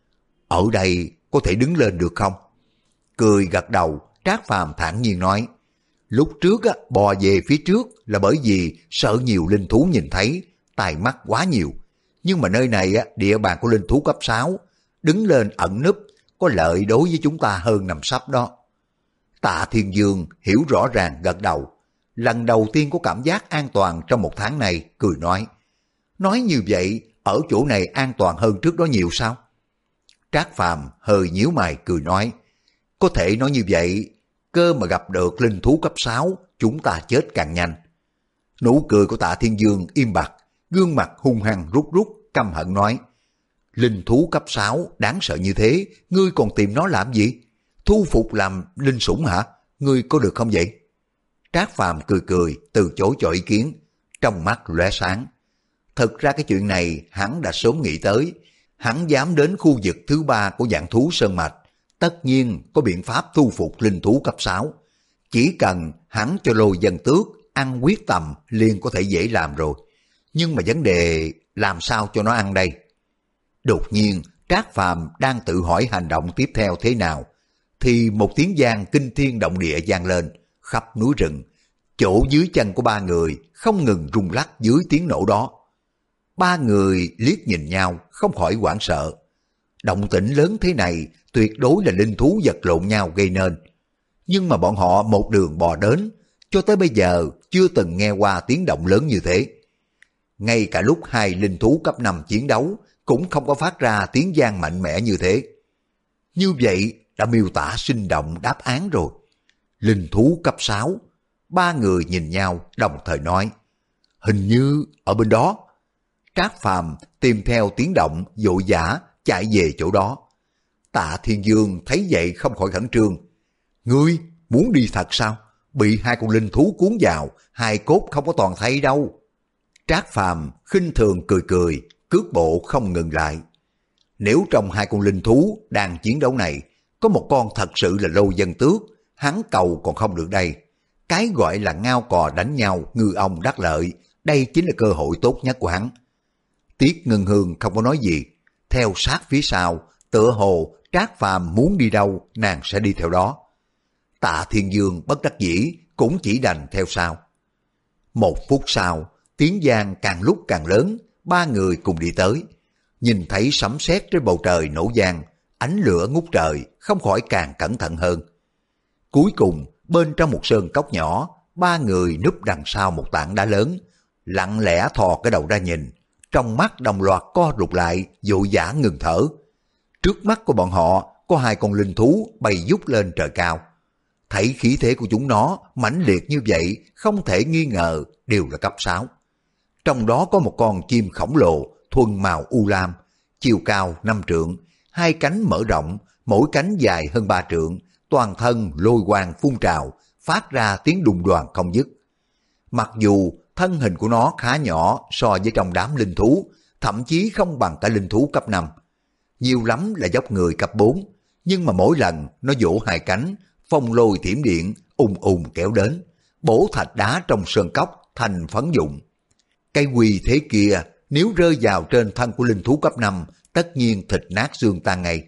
ở đây có thể đứng lên được không? Cười gật đầu, Trác Phàm thản nhiên nói, lúc trước á, bò về phía trước là bởi vì sợ nhiều linh thú nhìn thấy, tai mắt quá nhiều. Nhưng mà nơi này á, địa bàn của linh thú cấp sáu, đứng lên ẩn núp có lợi đối với chúng ta hơn nằm sấp đó. Tạ Thiên Dương hiểu rõ ràng gật đầu, lần đầu tiên có cảm giác an toàn trong một tháng này, cười nói, nói như vậy ở chỗ này an toàn hơn trước đó nhiều sao? Trác Phàm hơi nhíu mày cười nói, có thể nói như vậy, cơ mà gặp được linh thú cấp sáu, chúng ta chết càng nhanh. Nụ cười của Tạ Thiên Dương im bặt, gương mặt hung hăng rút rút, căm hận nói, linh thú cấp sáu đáng sợ như thế, ngươi còn tìm nó làm gì? Thu phục làm linh sủng hả? Ngươi có được không vậy? Trác Phàm cười cười, từ chối cho ý kiến, trong mắt lóe sáng. Thực ra cái chuyện này hắn đã sớm nghĩ tới, hắn dám đến khu vực thứ ba của dạng thú Sơn Mạch, tất nhiên có biện pháp thu phục linh thú cấp sáu. Chỉ cần hắn cho Lôi Dân Tước ăn huyết tầm liền có thể dễ làm rồi. Nhưng mà vấn đề làm sao cho nó ăn đây? Đột nhiên, Trác Phàm đang tự hỏi hành động tiếp theo thế nào, thì một tiếng vang kinh thiên động địa vang lên, khắp núi rừng. Chỗ dưới chân của ba người không ngừng rung lắc dưới tiếng nổ đó. Ba người liếc nhìn nhau không khỏi hoảng sợ. Động tĩnh lớn thế này tuyệt đối là linh thú vật lộn nhau gây nên. Nhưng mà bọn họ một đường bò đến, cho tới bây giờ chưa từng nghe qua tiếng động lớn như thế. Ngay cả lúc hai linh thú cấp năm chiến đấu cũng không có phát ra tiếng vang mạnh mẽ như thế. Như vậy đã miêu tả sinh động đáp án rồi. Linh thú cấp sáu. Ba người nhìn nhau đồng thời nói, hình như ở bên đó. Trác Phàm tìm theo tiếng động vội vã chạy về chỗ đó. Tạ Thiên Dương thấy vậy không khỏi khẩn trương. Ngươi muốn đi thật sao? Bị hai con linh thú cuốn vào, hai cốt không có toàn thấy đâu. Trác Phàm khinh thường cười cười, cước bộ không ngừng lại. Nếu trong hai con linh thú đang chiến đấu này có một con thật sự là Lô Dân Tước, hắn cầu còn không được đây. Cái gọi là ngao cò đánh nhau, ngư ông đắc lợi, đây chính là cơ hội tốt nhất của hắn. Tiết Ngân Hương không có nói gì, theo sát phía sau, tựa hồ Trác Phàm muốn đi đâu nàng sẽ đi theo đó. Tạ Thiên Dương bất đắc dĩ cũng chỉ đành theo sau. Một phút sau, tiếng vang càng lúc càng lớn, ba người cùng đi tới. Nhìn thấy sấm sét trên bầu trời nổ vang, ánh lửa ngút trời, không khỏi càng cẩn thận hơn. Cuối cùng, bên trong một sơn cốc nhỏ, ba người núp đằng sau một tảng đá lớn, lặng lẽ thò cái đầu ra nhìn, trong mắt đồng loạt co rụt lại, vội vã ngừng thở. Trước mắt của bọn họ có hai con linh thú bay vút lên trời cao. Thấy khí thế của chúng nó mãnh liệt như vậy, không thể nghi ngờ đều là cấp sáu. Trong đó có một con chim khổng lồ thuần màu u lam, chiều cao năm trượng, hai cánh mở rộng, mỗi cánh dài hơn ba trượng, toàn thân lôi quang phun trào, phát ra tiếng đùng đoàng không dứt. Mặc dù thân hình của nó khá nhỏ so với trong đám linh thú, thậm chí không bằng cả linh thú cấp năm. Nhiều lắm là dốc người cấp bốn, nhưng mà mỗi lần nó vỗ hai cánh, phong lôi thiểm điện ùng ùng kéo đến, bổ thạch đá trong sơn cốc thành phấn dụng. Cái quy thế kia nếu rơi vào trên thân của linh thú cấp năm, tất nhiên thịt nát xương tan ngay.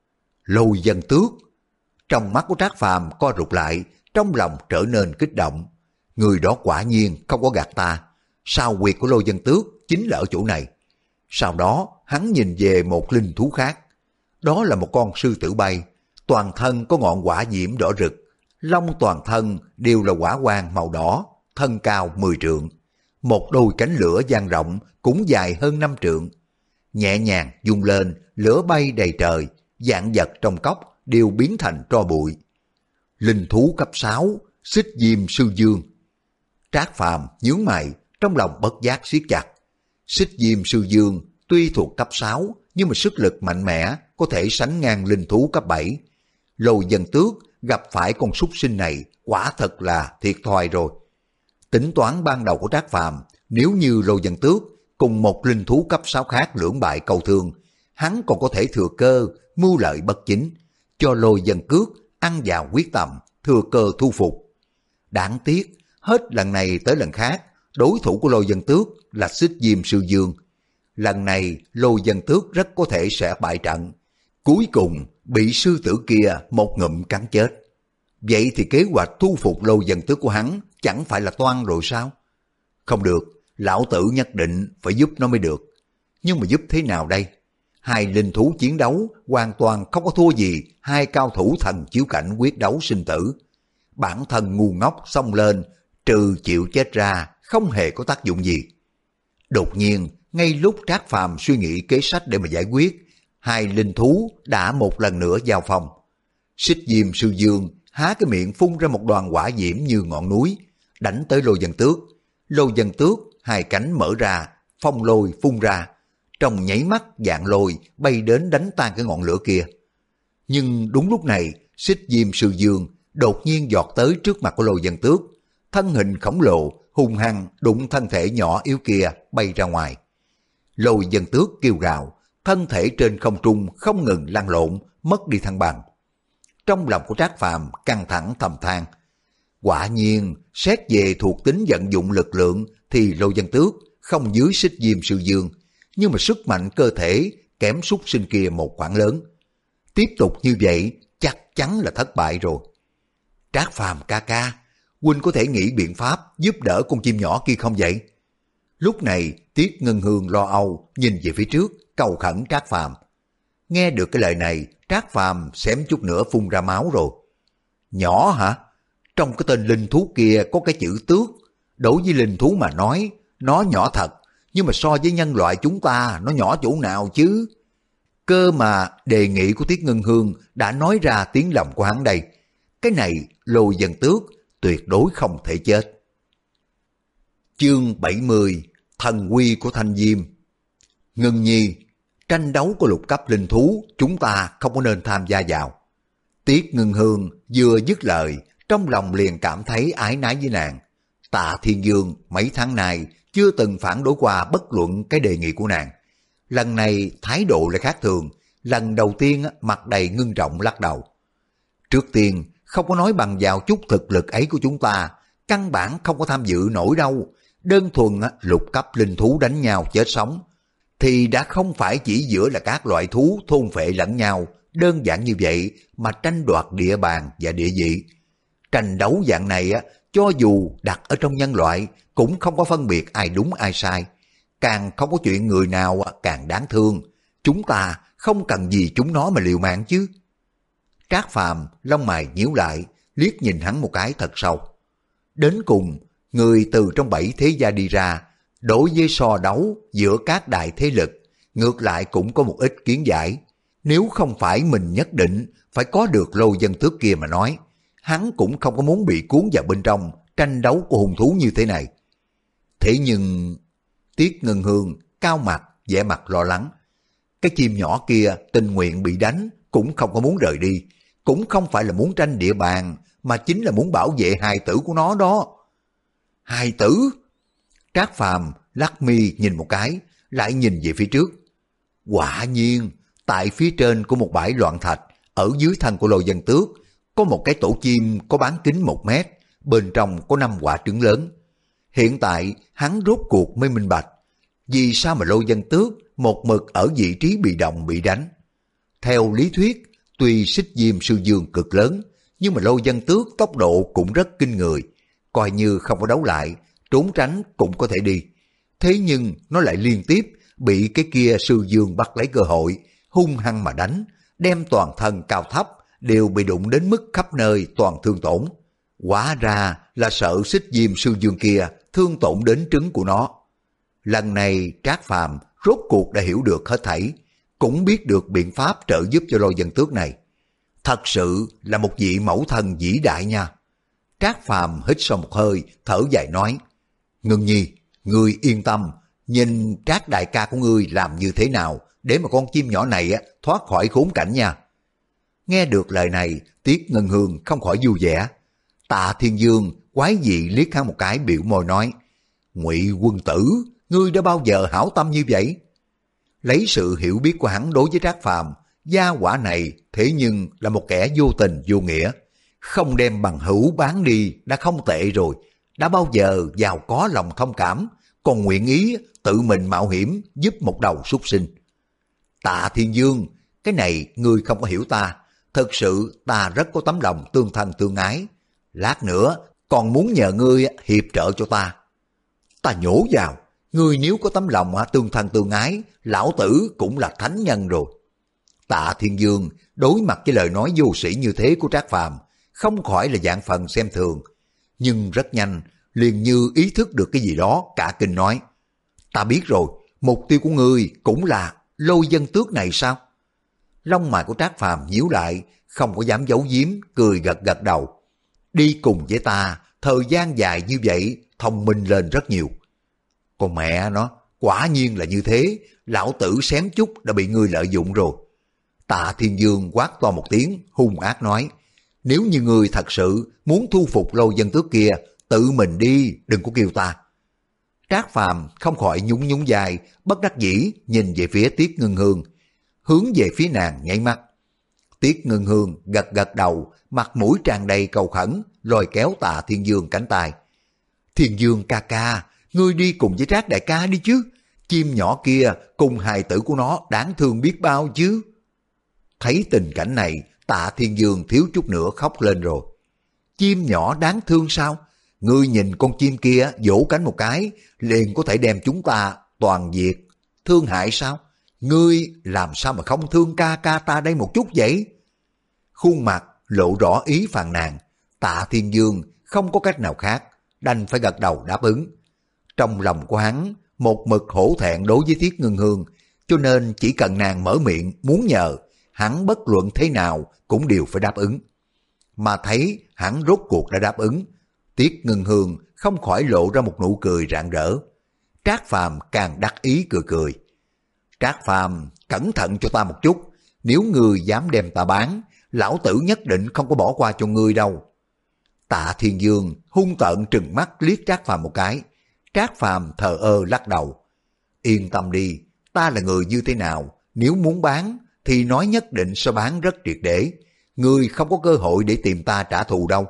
Lôi Dân Tước. Trong mắt của Trác Phàm co rụt lại, trong lòng trở nên kích động. Người đó quả nhiên không có gạt ta. Sao huyệt của Lôi Dân Tước chính là ở chỗ này. Sau đó hắn nhìn về một linh thú khác. Đó là một con sư tử bay, toàn thân có ngọn quả diễm đỏ rực, lông toàn thân đều là quả quang màu đỏ, thân cao mười trượng. Một đôi cánh lửa dang rộng cũng dài hơn năm trượng. Nhẹ nhàng vung lên, lửa bay đầy trời, vạn vật trong cốc đều biến thành tro bụi. Linh thú cấp sáu, Xích Diêm Sư Dương. Trác Phàm nhướng mày, trong lòng bất giác siết chặt. Xích Diêm Sư Dương tuy thuộc cấp sáu, nhưng mà sức lực mạnh mẽ, có thể sánh ngang linh thú cấp bảy. Lôi Dân Tước gặp phải con súc sinh này quả thật là thiệt thòi rồi. Tính toán ban đầu của Trác Phàm, nếu như Lôi Dân Tước cùng một linh thú cấp sáu khác lưỡng bại câu thương, hắn còn có thể thừa cơ mưu lợi bất chính, cho Lôi Dân Cước ăn vào quyết tâm, thừa cơ thu phục. Đáng tiếc, hết lần này tới lần khác, đối thủ của Lôi Dân Tước là Xích Diêm Sư Dương. Lần này Lôi Dân Tước rất có thể sẽ bại trận, cuối cùng bị sư tử kia một ngụm cắn chết. Vậy thì kế hoạch thu phục Lôi Dân Tước của hắn chẳng phải là toan rồi sao? Không được, lão tử nhất định phải giúp nó mới được. Nhưng mà giúp thế nào đây? Hai linh thú chiến đấu hoàn toàn không có thua gì hai cao thủ thần chiếu cảnh quyết đấu sinh tử. Bản thân ngu ngốc xông lên, trừ chịu chết ra, không hề có tác dụng gì. Đột nhiên, ngay lúc Trác Phàm suy nghĩ kế sách để mà giải quyết, hai linh thú đã một lần nữa giao phong. Xích Diêm Sư Dương há cái miệng phun ra một đoàn hỏa diễm như ngọn núi, đánh tới Lôi Dân Tước. Lôi Dân Tước hai cánh mở ra, phong lôi phun ra, trong nháy mắt dạng lôi bay đến đánh tan cái ngọn lửa kia. Nhưng đúng lúc này, Xích Diêm Sư Dương đột nhiên giọt tới trước mặt của Lôi Dân Tước, thân hình khổng lồ hung hăng đụng thân thể nhỏ yếu kia bay ra ngoài. Lôi Dân Tước kêu gào, thân thể trên không trung không ngừng lăn lộn, mất đi thăng bằng. Trong lòng của Trác Phàm căng thẳng thầm than, quả nhiên xét về thuộc tính vận dụng lực lượng thì Lôi Dân Tước không dưới Xích Diêm Sư Dương, nhưng mà sức mạnh cơ thể kém súc sinh kia một khoảng lớn. Tiếp tục như vậy chắc chắn là thất bại rồi. Trác Phàm ca ca, huynh có thể nghĩ biện pháp giúp đỡ con chim nhỏ kia không vậy? Lúc này Tiết Ngân Hương lo âu nhìn về phía trước, cầu khẩn Trác Phàm. Nghe được cái lời này, Trác Phàm xém chút nữa phun ra máu rồi. Nhỏ hả? Trong cái tên linh thú kia có cái chữ tước. Đối với linh thú mà nói, nó nhỏ thật, nhưng mà so với nhân loại chúng ta, nó nhỏ chỗ nào chứ? Cơ mà đề nghị của Tiết Ngân Hương đã nói ra tiếng lòng của hắn đây. Cái này Lôi Vân Tước tuyệt đối không thể chết. Chương bảy mươi, thần quy của Thanh Diêm. Ngân Nhi, tranh đấu của lục cấp linh thú chúng ta không có nên tham gia vào. Tiết Ngân Hương vừa dứt lời, trong lòng liền cảm thấy ái nái với nàng. Tạ Thiên Dương mấy tháng nay chưa từng phản đối qua bất luận cái đề nghị của nàng. Lần này thái độ lại khác thường, lần đầu tiên mặt đầy ngưng trọng lắc đầu. Trước tiên, không có nói bằng vào chút thực lực ấy của chúng ta, căn bản không có tham dự nổi đâu. Đơn thuần lục cấp linh thú đánh nhau chết sống, thì đã không phải chỉ giữa là các loại thú thôn phệ lẫn nhau, đơn giản như vậy mà tranh đoạt địa bàn và địa vị. Tranh đấu dạng này cho dù đặt ở trong nhân loại cũng không có phân biệt ai đúng ai sai, càng không có chuyện người nào càng đáng thương. Chúng ta không cần gì chúng nó mà liều mạng chứ. Trác Phàm lông mày nhíu lại, liếc nhìn hắn một cái thật sâu. Đến cùng, người từ trong bảy thế gia đi ra, đối với so đấu giữa các đại thế lực, ngược lại cũng có một ít kiến giải. Nếu không phải mình nhất định phải có được Lôi Vân Tước kia mà nói, hắn cũng không có muốn bị cuốn vào bên trong tranh đấu của hung thú như thế này. Thế nhưng Tiết Ngân Hương cao mặt, vẻ mặt lo lắng. Cái chim nhỏ kia tình nguyện bị đánh cũng không có muốn rời đi, cũng không phải là muốn tranh địa bàn, mà chính là muốn bảo vệ hài tử của nó đó. Hài tử? Trác Phàm lắc mi nhìn một cái, lại nhìn về phía trước. Quả nhiên, tại phía trên của một bãi loạn thạch, ở dưới thân của Lôi Vân Tước, có một cái tổ chim có bán kính một mét, bên trong có năm quả trứng lớn. Hiện tại hắn rốt cuộc mới minh bạch, vì sao mà Lôi Vân Tước một mực ở vị trí bị động bị đánh. Theo lý thuyết, tuy Xích Diêm Sư Dương cực lớn, nhưng mà Lôi Vân Tước tốc độ cũng rất kinh người, coi như không có đấu lại, trốn tránh cũng có thể đi. Thế nhưng nó lại liên tiếp bị cái kia Sư Dương bắt lấy cơ hội, hung hăng mà đánh, đem toàn thân cao thấp đều bị đụng đến mức khắp nơi toàn thương tổn. Hóa ra là sợ Xích Diêm Sư Dương kia thương tổn đến trứng của nó. Lần này Trác Phàm rốt cuộc đã hiểu được hết thảy, cũng biết được biện pháp trợ giúp cho Lôi Vân Tước này. Thật sự là một vị mẫu thần vĩ đại nha. Trác Phàm hít sâu một hơi, thở dài nói, Ngân Nhi, ngươi yên tâm, nhìn Trác đại ca của ngươi làm như thế nào để mà con chim nhỏ này thoát khỏi khốn cảnh nha. Nghe được lời này, Tiết Ngân Hương không khỏi vui vẻ. Tạ Thiên Dương quái dị liếc hắn một cái, biểu môi nói, Ngụy quân tử, ngươi đã bao giờ hảo tâm như vậy? Lấy sự hiểu biết của hắn đối với Trác Phàm, gia hỏa này thế nhưng là một kẻ vô tình vô nghĩa, không đem bằng hữu bán đi đã không tệ rồi, đã bao giờ giàu có lòng thông cảm, còn nguyện ý tự mình mạo hiểm giúp một đầu súc sinh. Tạ Thiên Dương, cái này ngươi không có hiểu ta, thật sự ta rất có tấm lòng tương thân tương ái, lát nữa còn muốn nhờ ngươi hiệp trợ cho ta. Ta nhổ vào, ngươi nếu có tấm lòng tương thân tương ái, lão tử cũng là thánh nhân rồi. Tạ Thiên Dương đối mặt với lời nói vô sĩ như thế của Trác Phàm, không khỏi là dạng phần xem thường, nhưng rất nhanh liền như ý thức được cái gì đó, cả kinh nói, ta biết rồi, mục tiêu của ngươi cũng là Lôi Vân Tước này sao? Lông mày của Trác Phàm nhíu lại, không có dám giấu giếm, cười gật gật đầu. Đi cùng với ta, thời gian dài như vậy, thông minh lên rất nhiều. Còn mẹ nó, quả nhiên là như thế, lão tử xém chút đã bị ngươi lợi dụng rồi. Tạ Thiên Dương quát to một tiếng, hung ác nói, nếu như ngươi thật sự muốn thu phục Lôi Vân Tước kia, tự mình đi, đừng có kêu ta. Trác Phàm không khỏi nhún nhún vai, bất đắc dĩ nhìn về phía Tiết Ngân Hương, hướng về phía nàng nháy mắt. Tiết Ngân Hương gật gật đầu, mặt mũi tràn đầy cầu khẩn, lôi kéo Tạ Thiên Dương cánh tay. Thiên Dương ca ca, ngươi đi cùng với Trác đại ca đi chứ, chim nhỏ kia cùng hài tử của nó đáng thương biết bao chứ. Thấy tình cảnh này, Tạ Thiên Dương thiếu chút nữa khóc lên rồi. Chim nhỏ đáng thương sao? Ngươi nhìn con chim kia vỗ cánh một cái, liền có thể đem chúng ta toàn diệt. Thương hại sao? Ngươi làm sao mà không thương ca ca ta đây một chút vậy? Khuôn mặt lộ rõ ý phàn nàn. Tạ Thiên Dương không có cách nào khác, đành phải gật đầu đáp ứng. Trong lòng của hắn một mực hổ thẹn đối với Tiết Ngân Hương, cho nên chỉ cần nàng mở miệng muốn nhờ, hắn bất luận thế nào cũng đều phải đáp ứng. Mà thấy hắn rốt cuộc đã đáp ứng, Tiết Ngân Hương không khỏi lộ ra một nụ cười rạng rỡ. Trác Phàm càng đắc ý cười cười. Trác Phàm, cẩn thận cho ta một chút, nếu ngươi dám đem ta bán, lão tử nhất định không có bỏ qua cho ngươi đâu. Tạ Thiên Dương hung tợn trừng mắt liếc Trác Phàm một cái. Trác Phàm thờ ơ lắc đầu. Yên tâm đi, ta là người như thế nào, nếu muốn bán thì nói nhất định sẽ bán rất triệt để. Ngươi không có cơ hội để tìm ta trả thù đâu.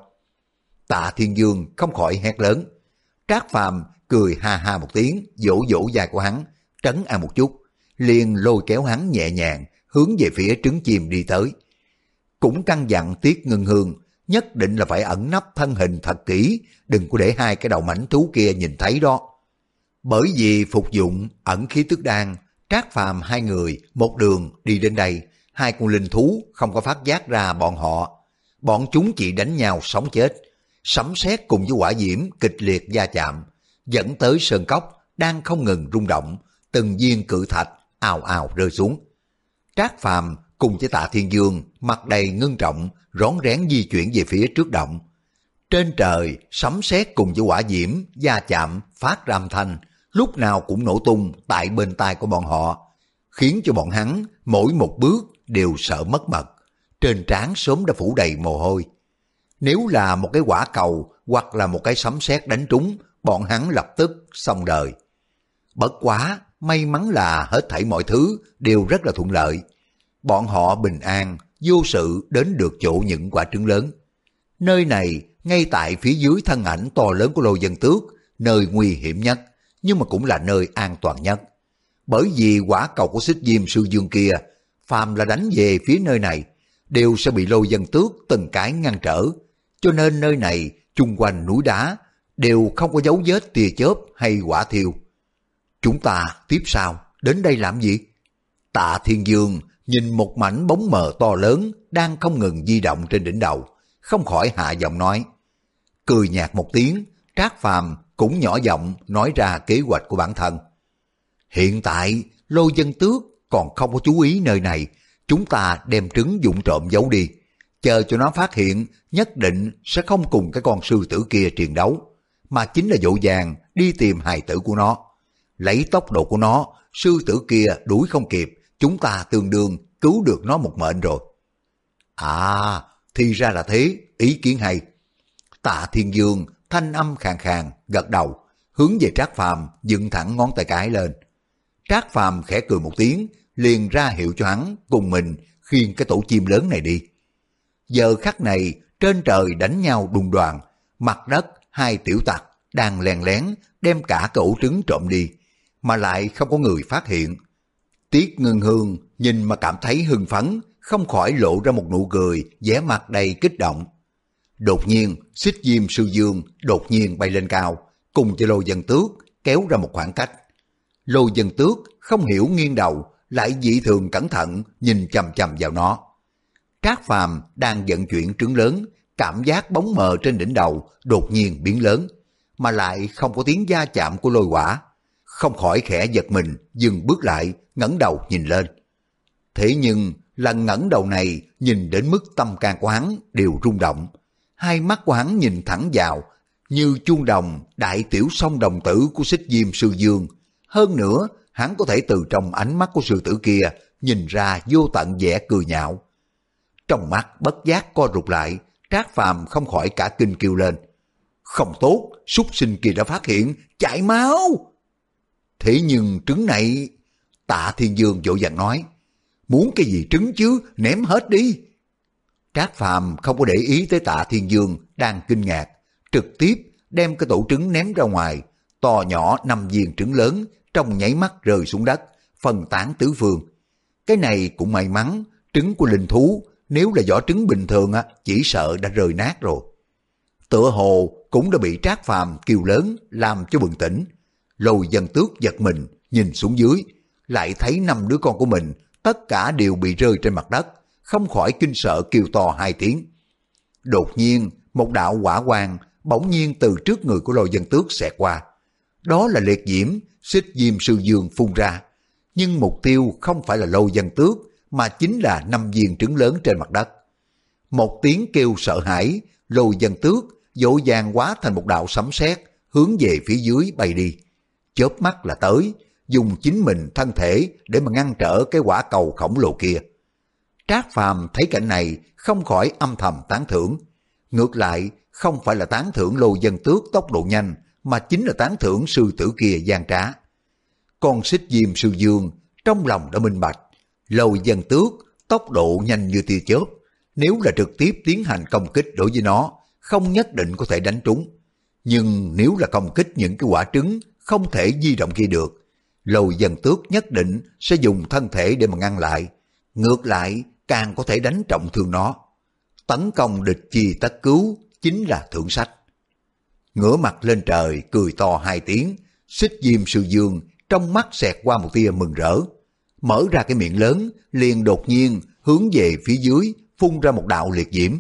Tạ Thiên Dương không khỏi hét lớn. Trác Phàm cười ha ha một tiếng, vỗ vỗ vai của hắn, trấn an một chút, liền lôi kéo hắn nhẹ nhàng hướng về phía trứng chim đi tới. Cũng căn dặn Tiết Ngân Hương nhất định là phải ẩn nấp thân hình thật kỹ, đừng có để hai cái đầu mảnh thú kia nhìn thấy đó. Bởi vì phục dụng ẩn khí tức đan, Trác Phàm hai người một đường đi đến đây, hai con linh thú không có phát giác ra bọn họ. Bọn chúng chỉ đánh nhau sống chết, sấm sét cùng với hỏa diễm kịch liệt va chạm, dẫn tới sơn cốc đang không ngừng rung động, từng viên cự thạch ào ào rơi xuống. Trác Phàm cùng với Tạ Thiên Dương mặt đầy ngưng trọng, rón rén di chuyển về phía trước động. Trên trời sấm sét cùng với hỏa diễm va chạm phát ra âm thanh, lúc nào cũng nổ tung tại bên tai của bọn họ, khiến cho bọn hắn mỗi một bước đều sợ mất mật, trên trán sớm đã phủ đầy mồ hôi. Nếu là một cái quả cầu hoặc là một cái sấm sét đánh trúng, bọn hắn lập tức xong đời. Bất quá, may mắn là hết thảy mọi thứ đều rất là thuận lợi. Bọn họ bình an, vô sự đến được chỗ những quả trứng lớn. Nơi này, ngay tại phía dưới thân ảnh to lớn của Lôi Vân Tước, nơi nguy hiểm nhất, nhưng mà cũng là nơi an toàn nhất. Bởi vì quả cầu của Xích Diêm Sư Dương kia, phàm là đánh về phía nơi này, đều sẽ bị Lôi Vân Tước từng cái ngăn trở. Cho nên nơi này, chung quanh núi đá, đều không có dấu vết tia chớp hay hỏa thiêu. Chúng ta tiếp sao? Đến đây làm gì? Tạ Thiên Dương nhìn một mảnh bóng mờ to lớn đang không ngừng di động trên đỉnh đầu, không khỏi hạ giọng nói. Cười nhạt một tiếng, Trác Phàm cũng nhỏ giọng nói ra kế hoạch của bản thân. Hiện tại, Lôi Vân Tước còn không có chú ý nơi này, chúng ta đem trứng dụng trộm giấu đi. Chờ cho nó phát hiện, nhất định sẽ không cùng cái con sư tử kia triền đấu, mà chính là dỗ dàng đi tìm hài tử của nó. Lấy tốc độ của nó, sư tử kia đuổi không kịp, chúng ta tương đương cứu được nó một mệnh rồi. À, thì ra là thế, ý kiến hay. Tạ Thiên Dương thanh âm khàn khàn gật đầu, hướng về Trác Phàm dựng thẳng ngón tay cái lên. Trác Phàm khẽ cười một tiếng, liền ra hiệu cho hắn cùng mình khiêng cái tổ chim lớn này đi. Giờ khắc này trên trời đánh nhau đùng đoàn, mặt đất hai tiểu tặc đang lèn lén đem cả cái ổ trứng trộm đi, mà lại không có người phát hiện. Tiết Ngân Hương nhìn mà cảm thấy hưng phấn, không khỏi lộ ra một nụ cười, vẻ mặt đầy kích động. Đột nhiên, Xích Diêm Sư Dương đột nhiên bay lên cao, cùng với Lôi Vân Tước kéo ra một khoảng cách. Lôi Vân Tước không hiểu nghiêng đầu, lại dị thường cẩn thận nhìn chằm chằm vào nó. Trác Phàm đang vận chuyển trứng lớn, cảm giác bóng mờ trên đỉnh đầu đột nhiên biến lớn, mà lại không có tiếng va chạm của lôi hỏa, không khỏi khẽ giật mình, dừng bước lại, ngẩng đầu nhìn lên. Thế nhưng lần ngẩng đầu này nhìn đến mức tâm can của hắn đều rung động, hai mắt của hắn nhìn thẳng vào, như chuông đồng đại tiểu song đồng tử của Xích Diêm Sư Dương. Hơn nữa, hắn có thể từ trong ánh mắt của sư tử kia nhìn ra vô tận vẻ cười nhạo. Trong mắt bất giác co rụt lại, Trác Phàm không khỏi cả kinh kêu lên. Không tốt, súc sinh kia đã phát hiện, chảy máu. Thế nhưng trứng này... Tạ Thiên Dương vội vàng nói. Muốn cái gì trứng chứ, ném hết đi. Trác Phàm không có để ý tới Tạ Thiên Dương đang kinh ngạc, trực tiếp đem cái tổ trứng ném ra ngoài. To nhỏ năm viên trứng lớn trong nháy mắt rơi xuống đất, phân tán tứ phương. Cái này cũng may mắn, trứng của linh thú nếu là vỏ trứng bình thường á, chỉ sợ đã rơi nát rồi. Tựa hồ cũng đã bị Trác Phàm kêu lớn làm cho bừng tỉnh. Lôi Dân Tước giật mình nhìn xuống dưới, lại thấy năm đứa con của mình tất cả đều bị rơi trên mặt đất, không khỏi kinh sợ kêu to hai tiếng. Đột nhiên một đạo hỏa quang bỗng nhiên từ trước người của Lôi Dân Tước xẹt qua. Đó là liệt diễm Xích Diêm Sư Dương phun ra, nhưng mục tiêu không phải là Lôi Dân Tước mà chính là năm viên trứng lớn trên mặt đất. Một tiếng kêu sợ hãi, Lôi Dân Tước vội vàng hóa thành một đạo sấm sét hướng về phía dưới bay đi. Chớp mắt là tới, dùng chính mình thân thể để mà ngăn trở cái quả cầu khổng lồ kia. Trác Phàm thấy cảnh này không khỏi âm thầm tán thưởng. Ngược lại, không phải là tán thưởng Lôi Dân Tước tốc độ nhanh, mà chính là tán thưởng sư tử kia gian trá. Con Xích Diêm Sư Dương trong lòng đã minh bạch, Lôi Dân Tước tốc độ nhanh như tia chớp, nếu là trực tiếp tiến hành công kích đối với nó, không nhất định có thể đánh trúng. Nhưng nếu là công kích những cái quả trứng không thể di động kia được, Lôi Dân Tước nhất định sẽ dùng thân thể để mà ngăn lại. Ngược lại, càng có thể đánh trọng thương nó. Tấn công địch chi tất cứu chính là thượng sách. Ngửa mặt lên trời cười to hai tiếng, Xích Diêm Sư Dương trong mắt xẹt qua một tia mừng rỡ, mở ra cái miệng lớn, liền đột nhiên hướng về phía dưới phun ra một đạo liệt diễm.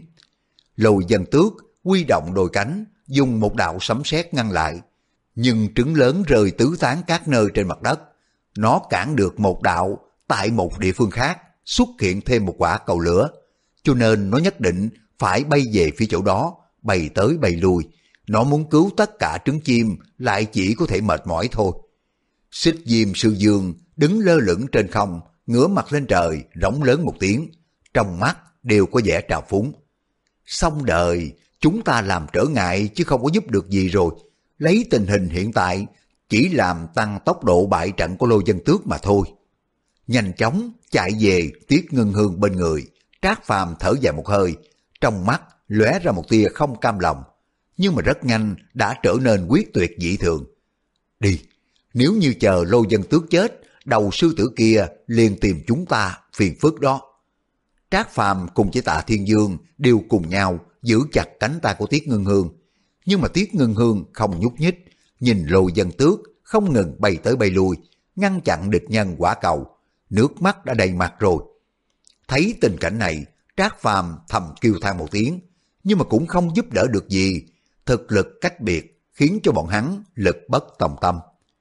Lôi Dân Tước huy động đôi cánh, dùng một đạo sấm sét ngăn lại, nhưng trứng lớn rơi tứ tán các nơi trên mặt đất. Nó cản được một đạo, tại một địa phương khác xuất hiện thêm một quả cầu lửa, cho nên nó nhất định phải bay về phía chỗ đó, bay tới bay lui. Nó muốn cứu tất cả trứng chim lại chỉ có thể mệt mỏi thôi. Xích Diêm Sư Dương đứng lơ lửng trên không, ngửa mặt lên trời, rống lớn một tiếng, trong mắt đều có vẻ trào phúng. Xong đời, chúng ta làm trở ngại chứ không có giúp được gì rồi. Lấy tình hình hiện tại, chỉ làm tăng tốc độ bại trận của Lôi Dân Tước mà thôi. Nhanh chóng chạy về Tiết Ngân Hương bên người, Trác Phàm thở dài một hơi, trong mắt lóe ra một tia không cam lòng, nhưng mà rất nhanh đã trở nên quyết tuyệt dị thường. Đi, nếu như chờ Lôi Dân Tước chết, đầu sư tử kia liền tìm chúng ta phiền phức đó. Trác Phàm cùng với Tạ Thiên Dương đều cùng nhau giữ chặt cánh tay của Tiết Ngân Hương, nhưng mà Tiết Ngân Hương không nhúc nhích, nhìn Lôi Dân Tước không ngừng bay tới bay lui, ngăn chặn địch nhân quả cầu, nước mắt đã đầy mặt rồi. Thấy tình cảnh này, Trác Phàm thầm kêu than một tiếng, nhưng mà cũng không giúp đỡ được gì. Thực lực cách biệt khiến cho bọn hắn lực bất tòng tâm.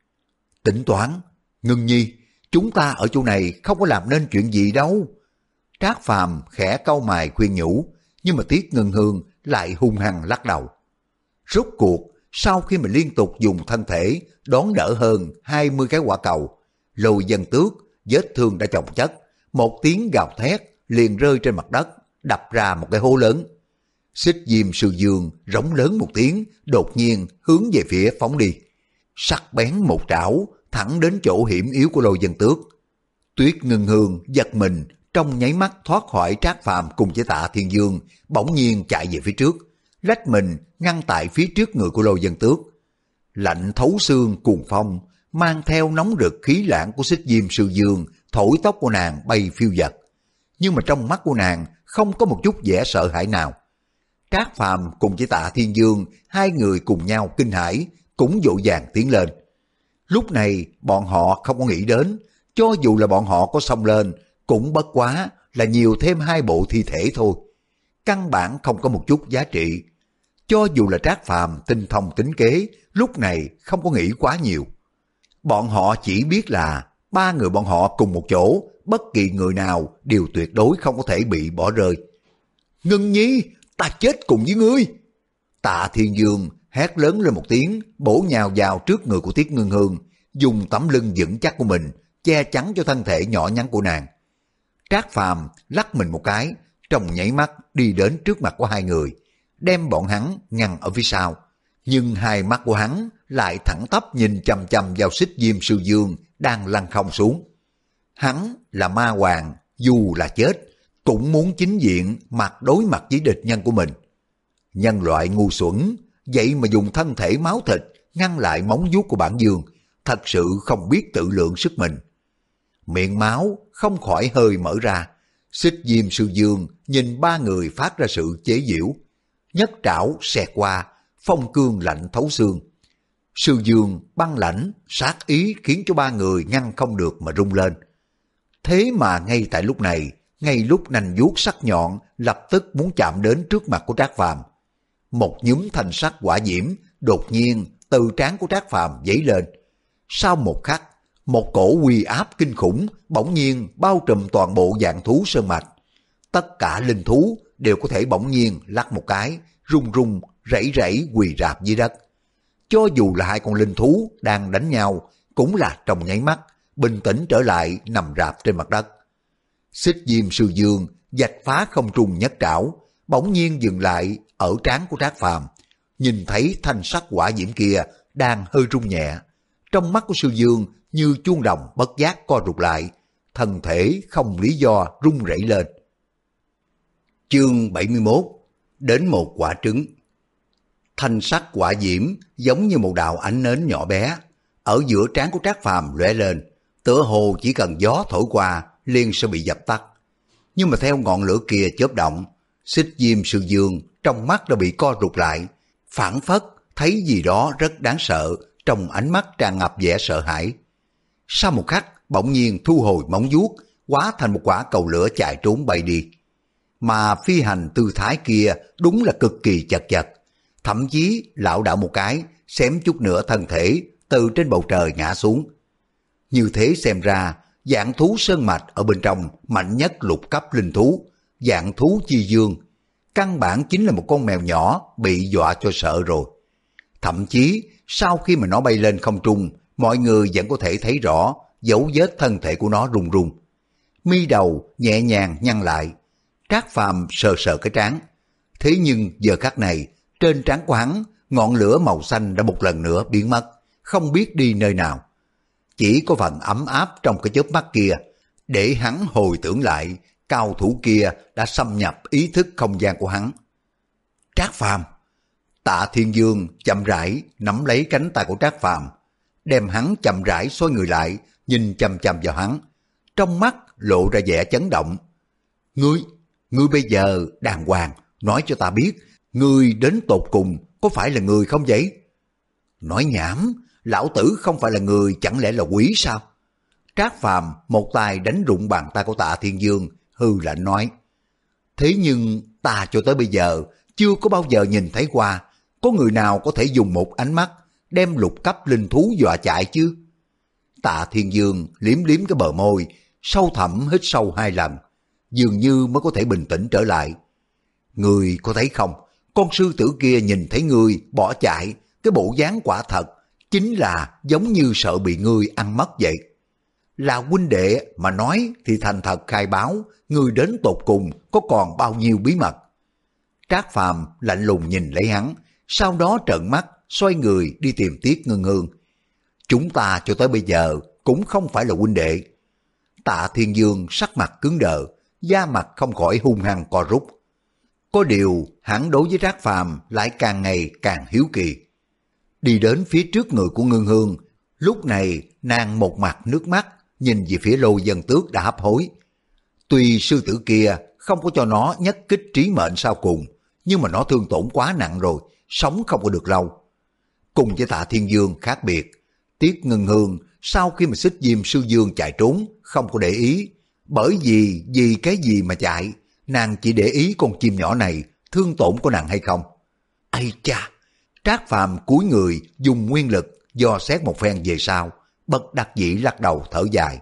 Tính toán, Ngân Nhi, chúng ta ở chỗ này không có làm nên chuyện gì đâu. Trác Phàm khẽ cau mày khuyên nhủ, nhưng mà Tiết Ngân Hương lại hung hăng lắc đầu. Rốt cuộc, sau khi mình liên tục dùng thân thể đón đỡ hơn hai mươi cái quả cầu, Lôi Dân Tước vết thương đã chồng chất, một tiếng gào thét liền rơi trên mặt đất, đập ra một cái hố lớn. Xích Diêm Sư Dương rống lớn một tiếng, đột nhiên hướng về phía phóng đi. Sắc bén một trảo, thẳng đến chỗ hiểm yếu của Lôi Dân Tước. Tuyết Ngân Hương giật mình, trong nháy mắt thoát khỏi Trác Phàm cùng với Tạ Thiên Dương, bỗng nhiên chạy về phía trước, lách mình ngăn tại phía trước người của Lôi Dân Tước. Lạnh thấu xương cuồng phong, mang theo nóng rực khí lãng của Xích Diêm Sư Dương, thổi tóc của nàng bay phiêu dật. Nhưng mà trong mắt của nàng không có một chút vẻ sợ hãi nào. Trác Phàm cùng với Tạ Thiên Dương, hai người cùng nhau kinh hãi, cũng vội vàng tiến lên. Lúc này bọn họ không có nghĩ đến, cho dù là bọn họ có xông lên, cũng bất quá là nhiều thêm hai bộ thi thể thôi. Căn bản không có một chút giá trị. Cho dù là Trác Phàm tinh thông tính kế, lúc này không có nghĩ quá nhiều. Bọn họ chỉ biết là ba người bọn họ cùng một chỗ, bất kỳ người nào đều tuyệt đối không có thể bị bỏ rơi. Ngân Nhi, ta chết cùng với ngươi. Tạ Thiên Dương hét lớn lên một tiếng, bổ nhào vào trước người của Tiết Ngân Hương, dùng tấm lưng vững chắc của mình che chắn cho thân thể nhỏ nhắn của nàng. Trác Phàm lắc mình một cái, trong nháy mắt đi đến trước mặt của hai người, đem bọn hắn ngăn ở phía sau. Nhưng hai mắt của hắn lại thẳng tắp nhìn chằm chằm vào Xích Diêm Sư Dương đang lăn không xuống. Hắn là ma hoàng, dù là chết cũng muốn chính diện mặt đối mặt với địch nhân của mình. Nhân loại ngu xuẩn, vậy mà dùng thân thể máu thịt ngăn lại móng vuốt của bản dương, thật sự không biết tự lượng sức mình. Miệng máu không khỏi hơi mở ra, Xích Diêm Sư Dương nhìn ba người phát ra sự chế giễu, nhất trảo xẹt qua, phong cương lạnh thấu xương. Sư Dương băng lãnh, sát ý khiến cho ba người ngăn không được mà rung lên. Thế mà ngay tại lúc này, ngay lúc nanh vuốt sắc nhọn lập tức muốn chạm đến trước mặt của Trác Phàm, một nhúm thanh sắc hỏa diễm đột nhiên từ trán của Trác Phàm dấy lên. Sau một khắc, một cổ uy áp kinh khủng bỗng nhiên bao trùm toàn bộ vạn thú sơn mạch. Tất cả linh thú đều có thể bỗng nhiên lắc một cái, rung rung, rẩy rẩy quỳ rạp dưới đất. Cho dù là hai con linh thú đang đánh nhau, cũng là trong nháy mắt, bình tĩnh trở lại nằm rạp trên mặt đất. Xích Diêm Sư Dương vạch phá không trung nhất trảo, bỗng nhiên dừng lại ở trán của Trác Phàm, nhìn thấy thanh sắc hỏa diễm kia đang hơi rung nhẹ. Trong mắt của Sư Dương như chuông đồng bất giác co rụt lại, thân thể không lý do rung rẩy lên. Chương bảy mươi mốt. Đến một quả trứng. Thanh sắc hỏa diễm giống như một đạo ánh nến nhỏ bé, ở giữa trán của Trác Phàm lóe lên, tựa hồ chỉ cần gió thổi qua liền sẽ bị dập tắt. Nhưng mà theo ngọn lửa kia chớp động, Xích Diêm Sư Dương trong mắt đã bị co rụt lại, phảng phất thấy gì đó rất đáng sợ, trong ánh mắt tràn ngập vẻ sợ hãi. Sau một khắc, bỗng nhiên thu hồi móng vuốt, hóa thành một quả cầu lửa chạy trốn bay đi. Mà phi hành tư thái kia đúng là cực kỳ chật vật, thậm chí lảo đảo một cái, xém chút nữa thân thể từ trên bầu trời ngã xuống. Như thế xem ra, vạn thú sơn mạch ở bên trong mạnh nhất lục cấp linh thú, vạn thú chi dương, căn bản chính là một con mèo nhỏ bị dọa cho sợ rồi. Thậm chí sau khi mà nó bay lên không trung, mọi người vẫn có thể thấy rõ dấu vết thân thể của nó rung rung. Mi đầu nhẹ nhàng nhăn lại, Trác Phàm sờ sờ cái trán. Thế nhưng giờ khắc này, trên trán của hắn, ngọn lửa màu xanh đã một lần nữa biến mất, không biết đi nơi nào. Chỉ có phần ấm áp trong cái chớp mắt kia, để hắn hồi tưởng lại cao thủ kia đã xâm nhập ý thức không gian của hắn. Trác Phàm. Tạ Thiên Dương chậm rãi nắm lấy cánh tay của Trác Phàm, đem hắn chậm rãi xoay người lại, nhìn chằm chằm vào hắn, trong mắt lộ ra vẻ chấn động. Ngươi, ngươi bây giờ đàng hoàng nói cho ta biết, ngươi đến tột cùng có phải là người không vậy? Nói nhảm, lão tử không phải là người chẳng lẽ là quỷ sao? Trác Phàm một tay đánh rụng bàn tay của Tạ Thiên Dương, hư lạnh nói. Thế nhưng ta cho tới bây giờ chưa có bao giờ nhìn thấy qua có người nào có thể dùng một ánh mắt đem lục cấp linh thú dọa chạy chứ? Tạ Thiên Dương liếm liếm cái bờ môi, sâu thẳm hít sâu hai lần, dường như mới có thể bình tĩnh trở lại. Ngươi có thấy không, con sư tử kia nhìn thấy ngươi bỏ chạy, cái bộ dáng quả thật chính là giống như sợ bị ngươi ăn mất vậy. Là huynh đệ mà nói thì thành thật khai báo, ngươi đến tột cùng có còn bao nhiêu bí mật. Trác Phàm lạnh lùng nhìn lấy hắn, sau đó trợn mắt xoay người đi tìm Tiết Ngân Hương. Chúng ta cho tới bây giờ cũng không phải là huynh đệ. Tạ Thiên Dương sắc mặt cứng đờ, da mặt không khỏi hung hăng co rút. Có điều hắn đối với Trác Phàm lại càng ngày càng hiếu kỳ. Đi đến phía trước người của Ngân Hương, lúc này nàng một mặt nước mắt nhìn về phía Lô Dân Tước đã hấp hối. Tuy sư tử kia không có cho nó nhất kích trí mệnh sau cùng, nhưng mà nó thương tổn quá nặng rồi, sống không có được lâu. Cùng với Tạ Thiên Dương khác biệt, Tiết Ngân Hương sau khi mà Xích Diêm Sư Dương chạy trốn không có để ý, bởi vì vì cái gì mà chạy, nàng chỉ để ý con chim nhỏ này thương tổn của nàng hay không. Ây cha! Trác Phàm cúi người dùng nguyên lực dò xét một phen về sau, bất đắc dĩ lắc đầu thở dài.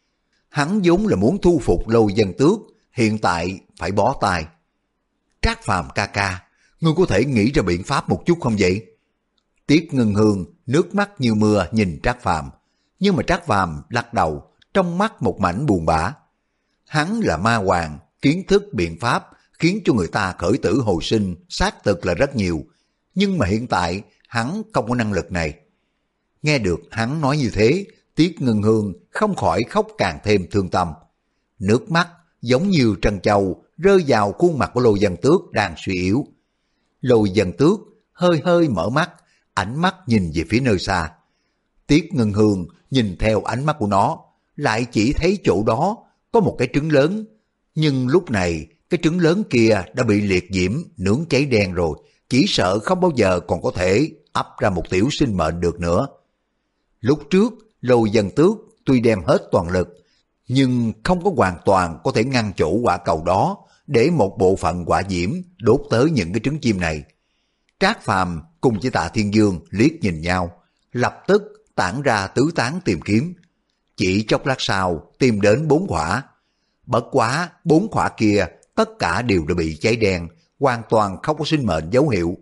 Hắn vốn là muốn thu phục Lô Dân Tước, hiện tại phải bó tay. Trác Phàm ca ca, ngươi có thể nghĩ ra biện pháp một chút không vậy? Tiết Ngân Hương nước mắt như mưa nhìn Trác Phàm, nhưng mà Trác Phàm lắc đầu, trong mắt một mảnh buồn bã. Hắn là ma hoàng, kiến thức biện pháp khiến cho người ta khởi tử hồi sinh xác thực là rất nhiều, nhưng mà hiện tại hắn không có năng lực này. Nghe được hắn nói như thế, Tiết Ngân Hương không khỏi khóc càng thêm thương tâm. Nước mắt giống như trân châu rơi vào khuôn mặt của Lô Dân Tước đang suy yếu. Lô Dân Tước hơi hơi mở mắt, ánh mắt nhìn về phía nơi xa. Tiết Ngân Hương nhìn theo ánh mắt của nó, lại chỉ thấy chỗ đó có một cái trứng lớn. Nhưng lúc này cái trứng lớn kia đã bị liệt diễm nướng cháy đen rồi, chỉ sợ không bao giờ còn có thể ấp ra một tiểu sinh mệnh được nữa. Lúc trước, Lôi Dân Tước tuy đem hết toàn lực, nhưng không có hoàn toàn có thể ngăn chỗ quả cầu đó để một bộ phận hỏa diễm đốt tới những cái trứng chim này. Trác Phàm cùng với Tạ Thiên Dương liếc nhìn nhau, lập tức tản ra tứ tán tìm kiếm. Chỉ chốc lát sau tìm đến bốn quả. Bất quá bốn quả kia tất cả đều đã bị cháy đen, hoàn toàn không có sinh mệnh dấu hiệu.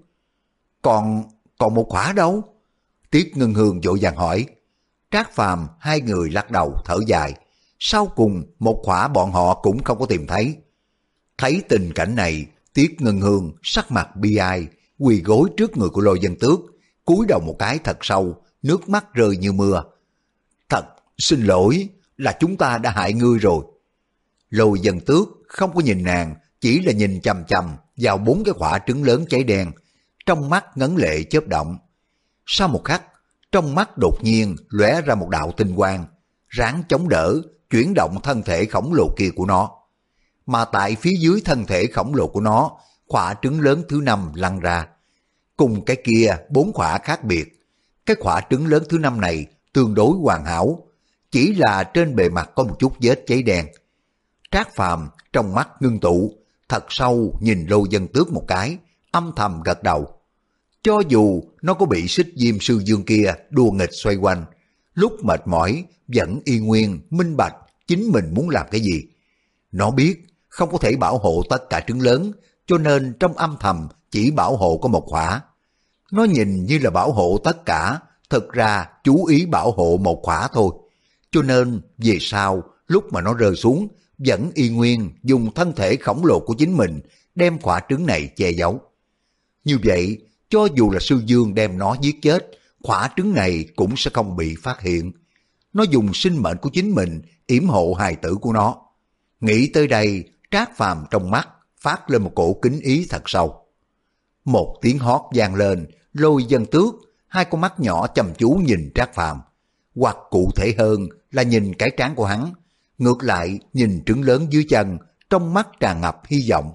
Còn còn một quả đâu? Tiết Ngân Hương vội vàng hỏi. Trác Phàm hai người lắc đầu thở dài. Sau cùng một quả bọn họ cũng không có tìm thấy. Thấy tình cảnh này, Tiết Ngân Hương sắc mặt bi ai, quỳ gối trước người của Lôi Dân Tước, cúi đầu một cái thật sâu, nước mắt rơi như mưa. Thật xin lỗi, là chúng ta đã hại ngươi rồi. Lôi Dân Tước không có nhìn nàng, chỉ là nhìn chằm chằm vào bốn cái quả trứng lớn cháy đen, trong mắt ngấn lệ chớp động. Sau một khắc, trong mắt đột nhiên lóe ra một đạo tinh quang, ráng chống đỡ, chuyển động thân thể khổng lồ kia của nó. Mà tại phía dưới thân thể khổng lồ của nó, quả trứng lớn thứ năm lăn ra. Cùng cái kia bốn quả khác biệt. Cái quả trứng lớn thứ năm này tương đối hoàn hảo, chỉ là trên bề mặt có một chút vết cháy đen. Trác Phàm trong mắt ngưng tụ, thật sâu nhìn Lôi Dân Tước một cái, âm thầm gật đầu. Cho dù nó có bị Xích Diêm Sư Dương kia đùa nghịch xoay quanh, lúc mệt mỏi vẫn y nguyên minh bạch chính mình muốn làm cái gì. Nó biết không có thể bảo hộ tất cả trứng lớn, cho nên trong âm thầm chỉ bảo hộ có một quả. Nó nhìn như là bảo hộ tất cả, thực ra chú ý bảo hộ một quả thôi. Cho nên về sau lúc mà nó rơi xuống, vẫn y nguyên dùng thân thể khổng lồ của chính mình đem quả trứng này che giấu. Như vậy, cho dù là Sư Dương đem nó giết chết, quả trứng này cũng sẽ không bị phát hiện. Nó dùng sinh mệnh của chính mình yểm hộ hài tử của nó. Nghĩ tới đây, Trác Phàm trong mắt phát lên một cổ kính ý thật sâu. Một tiếng hót vang lên, Lôi Dân Tước, hai con mắt nhỏ chăm chú nhìn Trác Phàm, hoặc cụ thể hơn là nhìn cái trán của hắn, ngược lại nhìn trứng lớn dưới chân, trong mắt tràn ngập hy vọng.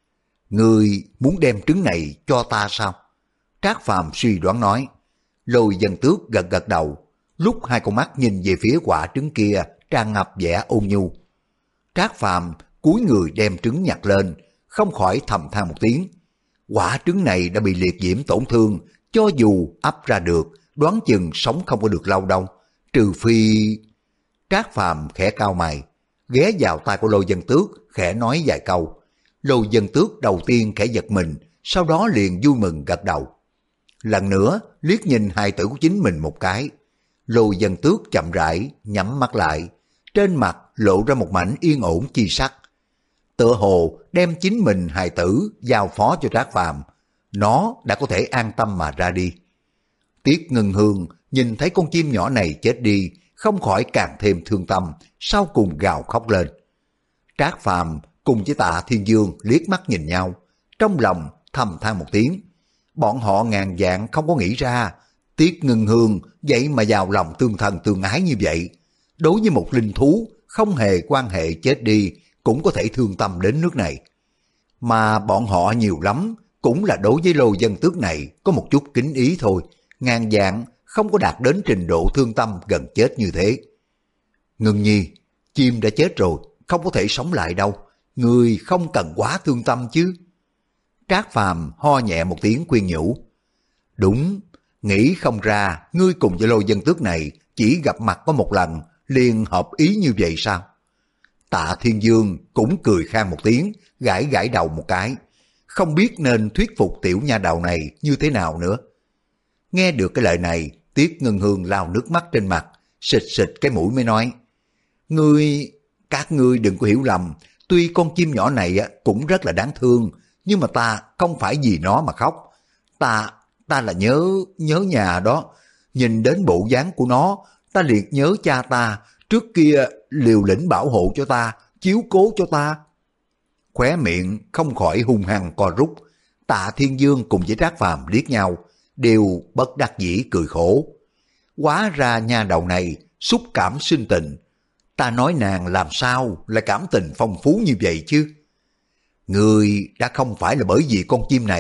Ngươi muốn đem trứng này cho ta sao? Trác Phàm suy đoán nói. Lôi Dân Tước gật gật đầu, lúc hai con mắt nhìn về phía quả trứng kia tràn ngập vẻ ôn nhu. Trác Phàm cúi người đem trứng nhặt lên, không khỏi thầm than một tiếng. Quả trứng này đã bị liệt diễm tổn thương, cho dù ấp ra được, đoán chừng sống không có được lâu đâu, trừ phi... Trác Phàm khẽ cau mày, ghé vào tai của Lôi Dân Tước, khẽ nói vài câu. Lôi Dân Tước đầu tiên khẽ giật mình, sau đó liền vui mừng gật đầu. Lần nữa liếc nhìn hài tử của chính mình một cái, Lôi Dân Tước chậm rãi nhắm mắt lại, trên mặt lộ ra một mảnh yên ổn chi sắc. Tựa hồ đem chính mình hài tử giao phó cho Trác Phàm, nó đã có thể an tâm mà ra đi. Tiết Ngân Hương nhìn thấy con chim nhỏ này chết đi, không khỏi càng thêm thương tâm, sau cùng gào khóc lên. Trác Phàm cùng với Tạ Thiên Dương liếc mắt nhìn nhau, trong lòng thầm than một tiếng. Bọn họ ngàn vạn không có nghĩ ra, Tiết Ngân Hương vậy mà vào lòng tương thân tương ái như vậy. Đối với một linh thú không hề quan hệ chết đi cũng có thể thương tâm đến nước này. Mà bọn họ nhiều lắm cũng là đối với Lôi Dân Tước này có một chút kính ý thôi, ngàn vạn không có đạt đến trình độ thương tâm gần chết như thế. Ngân Nhi, chim đã chết rồi, không có thể sống lại đâu, ngươi không cần quá thương tâm chứ. Trác Phàm ho nhẹ một tiếng khuyên nhủ. Đúng, nghĩ không ra ngươi cùng với Lôi Dân Tước này chỉ gặp mặt có một lần liền hợp ý như vậy sao? Tạ Thiên Dương cũng cười khan một tiếng, gãi gãi đầu một cái, không biết nên thuyết phục tiểu nha đầu này như thế nào nữa. Nghe được cái lời này, Tiết Ngân Hương lau nước mắt trên mặt, xịt xịt cái mũi mới nói. Ngươi, các ngươi đừng có hiểu lầm, tuy con chim nhỏ này cũng rất là đáng thương, nhưng mà ta không phải vì nó mà khóc. Ta, ta là nhớ, nhớ nhà đó. Nhìn đến bộ dáng của nó, ta liền nhớ cha ta, trước kia liều lĩnh bảo hộ cho ta, chiếu cố cho ta. Khóe miệng không khỏi hung hăng co rút. Tạ Thiên Dương cùng với Trác Phàm liếc nhau, đều bất đắc dĩ cười khổ. Hóa ra nha đầu này xúc cảm sinh tình. Ta nói nàng làm sao lại cảm tình phong phú như vậy chứ? Ngươi đã không phải là bởi vì con chim này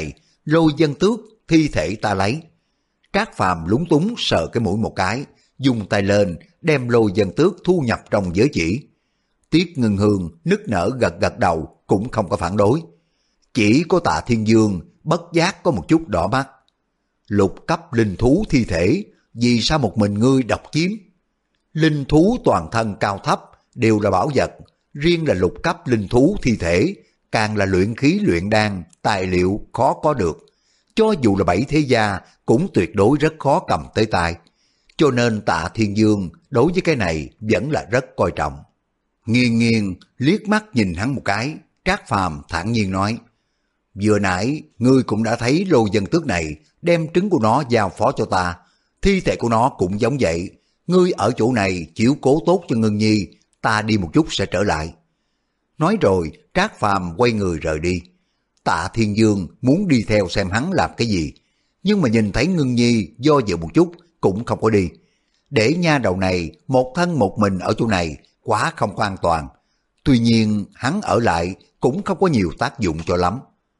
Lôi dân tước, thi thể ta lấy. Trác Phàm lúng túng sờ cái mũi một cái, dùng tay lên đem lôi dân tước thu nhập trong giới chỉ. Tiết Ngân Hương nức nở gật gật đầu cũng không có phản đối. Chỉ có Tạ Thiên Dương bất giác có một chút đỏ mắt. Lục cấp linh thú thi thể, vì sao một mình ngươi độc chiếm? Linh thú toàn thân cao thấp đều là bảo vật, riêng là lục cấp linh thú thi thể càng là luyện khí luyện đan, tài liệu khó có được. Cho dù là bảy thế gia cũng tuyệt đối rất khó cầm tới tay. Cho nên Tạ Thiên Dương đối với cái này vẫn là rất coi trọng. Nghiêng nghiêng liếc mắt nhìn hắn một cái, Trác Phàm thản nhiên nói: vừa nãy ngươi cũng đã thấy lô dân tước này đem trứng của nó giao phó cho ta, thi thể của nó cũng giống vậy. Ngươi ở chỗ này chiếu cố tốt cho Ngân Nhi, ta đi một chút sẽ trở lại. Nói rồi Trác Phàm quay người rời đi. Tạ Thiên Dương muốn đi theo xem hắn làm cái gì, nhưng mà nhìn thấy Ngân Nhi do dự một chút cũng không có đi. Để nha đầu này một thân một mình ở chỗ này quá không có an toàn. Tuy nhiên hắn ở lại cũng không có nhiều tác dụng cho lắm.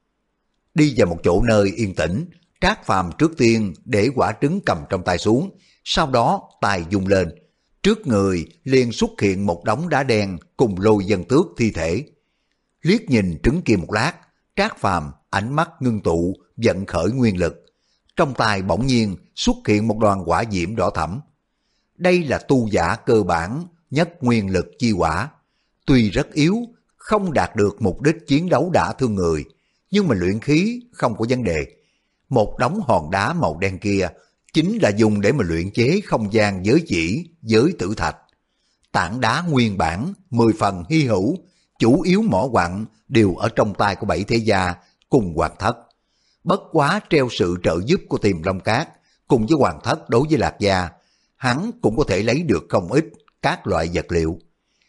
Đi vào một chỗ nơi yên tĩnh, Trác Phàm trước tiên để quả trứng cầm trong tay xuống, sau đó tay dùng lên. Trước người liền xuất hiện một đống đá đen cùng lôi dân tước thi thể. Liếc nhìn trứng kia một lát, Trác Phàm ánh mắt ngưng tụ, vận khởi nguyên lực. Trong tay bỗng nhiên xuất hiện một đoàn hỏa diễm đỏ thẫm. Đây là tu giả cơ bản nhất nguyên lực chi hỏa. Tuy rất yếu, không đạt được mục đích chiến đấu đả thương người, nhưng mà luyện khí không có vấn đề. Một đống hòn đá màu đen kia chính là dùng để mà luyện chế không gian giới chỉ, giới tử thạch. Tảng đá nguyên bản, mười phần hy hữu, chủ yếu mỏ quặng đều ở trong tay của bảy thế gia cùng Hoàng Thất. Bất quá treo sự trợ giúp của Tiềm Long Cát cùng với Hoàng Thất đối với Lạc Gia, hắn cũng có thể lấy được không ít các loại vật liệu.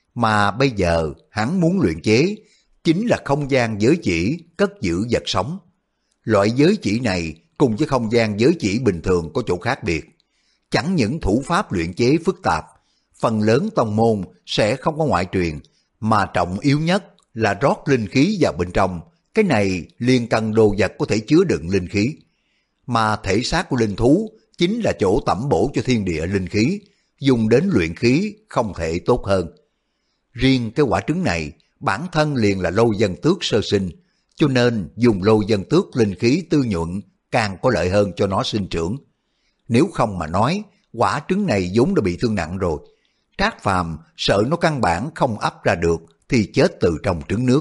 Mà bây giờ hắn muốn luyện chế chính là không gian giới chỉ cất giữ vật sống. Loại giới chỉ này cùng với không gian giới chỉ bình thường có chỗ khác biệt. Chẳng những thủ pháp luyện chế phức tạp, phần lớn tông môn sẽ không có ngoại truyền, mà trọng yếu nhất là rót linh khí vào bên trong. Cái này liền cần đồ vật có thể chứa đựng linh khí. Mà thể xác của linh thú chính là chỗ tẩm bổ cho thiên địa linh khí, dùng đến luyện khí không thể tốt hơn. Riêng cái quả trứng này bản thân liền là lôi dân tước sơ sinh, cho nên dùng lôi dân tước linh khí tư nhuận càng có lợi hơn cho nó sinh trưởng. Nếu không mà nói, quả trứng này vốn đã bị thương nặng rồi. Trác Phàm sợ nó căn bản không ấp ra được thì chết từ trong trứng nước.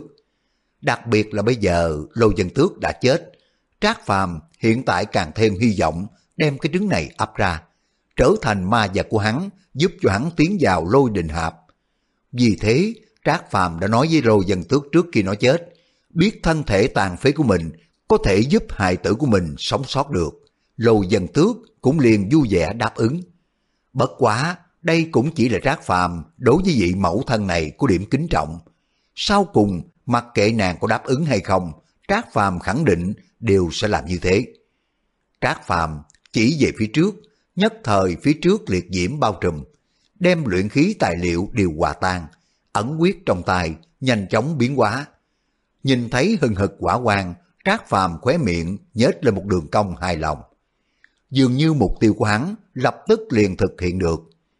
Đặc biệt là bây giờ lôi dân tước đã chết, Trác Phàm hiện tại càng thêm hy vọng đem cái trứng này ấp ra, trở thành ma vật của hắn, giúp cho hắn tiến vào lôi đình hạp. Vì thế Trác Phàm đã nói với lôi dân tước trước khi nó chết, biết thân thể tàn phế của mình có thể giúp hài tử của mình sống sót được. Lôi dân tước cũng liền vui vẻ đáp ứng. Bất quá đây cũng chỉ là Trác Phàm đối với vị mẫu thân này có điểm kính trọng. Sau cùng mặc kệ nàng có đáp ứng hay không, Trác Phàm khẳng định đều sẽ làm như thế. Trác Phàm chỉ về phía trước, nhất thời phía trước liệt diễm bao trùm, đem luyện khí tài liệu đều hòa tan, ẩn quyết trong tay nhanh chóng biến hóa. Nhìn thấy hừng hực hỏa quang, Trác Phàm khóe miệng nhếch lên một đường cong hài lòng. Dường như mục tiêu của hắn lập tức liền thực hiện được.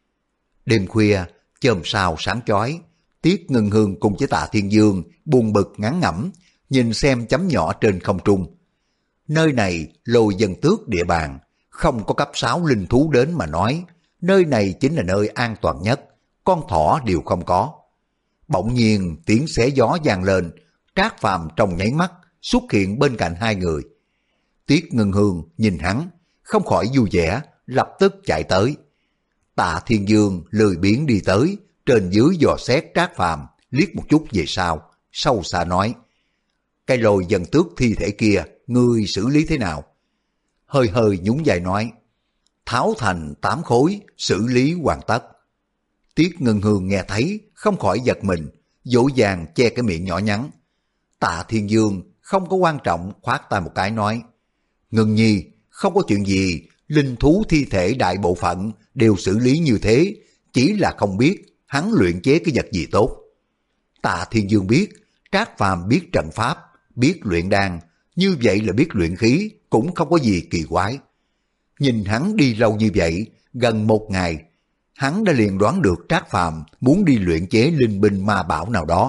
Đêm khuya, chòm sao sáng chói, Tiết Ngân Hương cùng với Tạ Thiên Dương buồn bực ngán ngẩm, nhìn xem chấm nhỏ trên không trung. Nơi này lôi dân tước địa bàn, không có cấp sáu linh thú đến mà nói, nơi này chính là nơi an toàn nhất, con thỏ đều không có. Bỗng nhiên tiếng xé gió vang lên, Trác Phàm trong nháy mắt xuất hiện bên cạnh hai người. Tiết Ngân Hương nhìn hắn, không khỏi vui vẻ, lập tức chạy tới. Tạ Thiên Dương lười biếng đi tới, trên dưới dò xét Trác Phàm, liếc một chút về sau, sâu xa nói: cái lôi dân tước thi thể kia, ngươi xử lý thế nào? Hơi hơi nhún vai nói: tháo thành tám khối, xử lý hoàn tất. Tiết Ngân Hương nghe thấy, không khỏi giật mình, dỗ dàng che cái miệng nhỏ nhắn. Tạ Thiên Dương không có quan trọng, khoát tay một cái nói: Ngân Nhi, không có chuyện gì, linh thú thi thể đại bộ phận đều xử lý như thế, chỉ là không biết hắn luyện chế cái vật gì tốt. Tạ Thiên Dương biết Trác Phàm biết trận pháp, biết luyện đan, như vậy là biết luyện khí cũng không có gì kỳ quái. Nhìn hắn đi lâu như vậy, gần một ngày, hắn đã liền đoán được Trác Phàm muốn đi luyện chế linh binh ma bảo nào đó.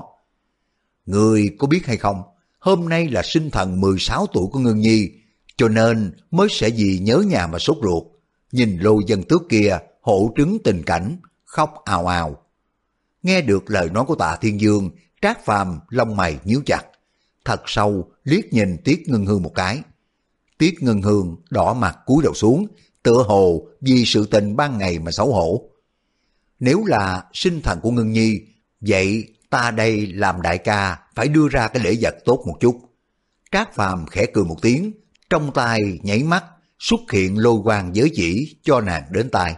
Người có biết hay không, hôm nay là sinh thần mười sáu tuổi của Ngưng Nhi, cho nên mới sẽ vì nhớ nhà mà sốt ruột. Nhìn Lôi Dân Tước kia hộ trứng tình cảnh, khóc ào ào. Nghe được lời nói của Tạ Thiên Dương, Trác Phàm lông mày nhíu chặt, thật sâu liếc nhìn Tiết Ngân Hương một cái. Tiết Ngân Hương đỏ mặt cúi đầu xuống, tựa hồ vì sự tình ban ngày mà xấu hổ. Nếu là sinh thần của Ngân Nhi, vậy ta đây làm đại ca phải đưa ra cái lễ vật tốt một chút. Trác Phàm khẽ cười một tiếng, trong tay nhảy mắt xuất hiện lôi quang giới chỉ cho nàng đến tai.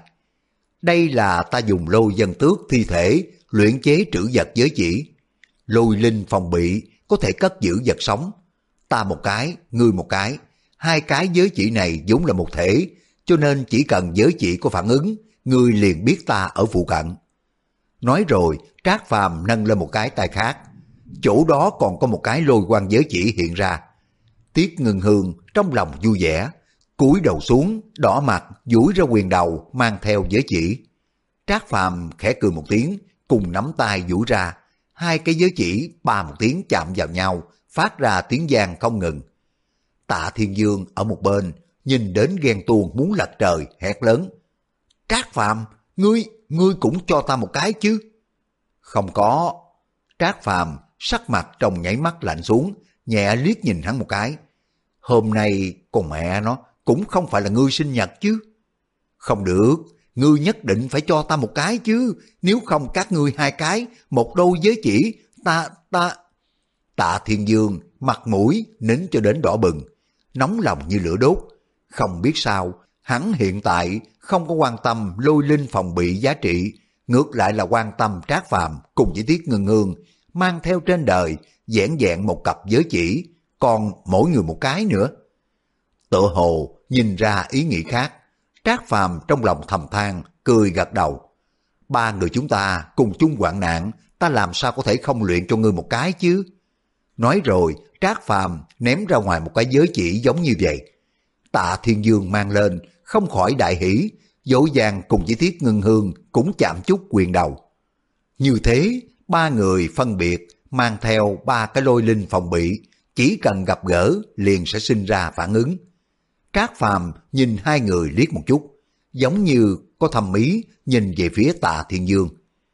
Đây là ta dùng Lôi Dân Tước thi thể luyện chế trữ vật giới chỉ. Lôi linh phòng bị có thể cất giữ vật sống. Ta một cái, ngươi một cái, hai cái giới chỉ này vốn là một thể, cho nên chỉ cần giới chỉ có phản ứng, ngươi liền biết ta ở phụ cận. Nói rồi, Trác Phàm nâng lên một cái tay khác, chỗ đó còn có một cái lôi quang giới chỉ hiện ra. Tiết Ngân Hương trong lòng vui vẻ, cúi đầu xuống, đỏ mặt, duỗi ra quyền đầu mang theo giới chỉ. Trác Phàm khẽ cười một tiếng, cùng nắm tay duỗi ra, hai cái giới chỉ ba một tiếng chạm vào nhau, phát ra tiếng vang không ngừng. Tạ Thiên Dương ở một bên, nhìn đến ghen tuông muốn lật trời, hét lớn. Trác Phàm, ngươi, ngươi cũng cho ta một cái chứ? Không có. Trác Phàm sắc mặt trong nháy mắt lạnh xuống, nhẹ liếc nhìn hắn một cái. Hôm nay con mẹ nó cũng không phải là ngươi sinh nhật chứ. Không được, ngươi nhất định phải cho ta một cái chứ, nếu không các ngươi hai cái, một đôi giới chỉ, ta, ta... Tạ Thiên Dương mặt mũi nín cho đến đỏ bừng, nóng lòng như lửa đốt. Không biết sao, hắn hiện tại không có quan tâm lôi linh phòng bị giá trị, ngược lại là quan tâm Trác Phàm cùng với Tiết Ngân Hương, mang theo trên đời vẻn vẹn một cặp giới chỉ, còn mỗi người một cái nữa. Tựa hồ nhìn ra ý nghĩ khác, Trác Phàm trong lòng thầm than, cười gật đầu. Ba người chúng ta cùng chung hoạn nạn, ta làm sao có thể không luyện cho ngươi một cái chứ? Nói rồi, Trác Phàm ném ra ngoài một cái giới chỉ giống như vậy. Tạ Thiên Dương mang lên, không khỏi đại hỉ, dỗ dàng cùng với Tiết Ngân Hương cũng chạm chút quyền đầu. Như thế, ba người phân biệt mang theo ba cái lôi linh phòng bị, chỉ cần gặp gỡ liền sẽ sinh ra phản ứng. Trác Phàm nhìn hai người liếc một chút, giống như có thầm ý nhìn về phía Tạ Thiên Dương.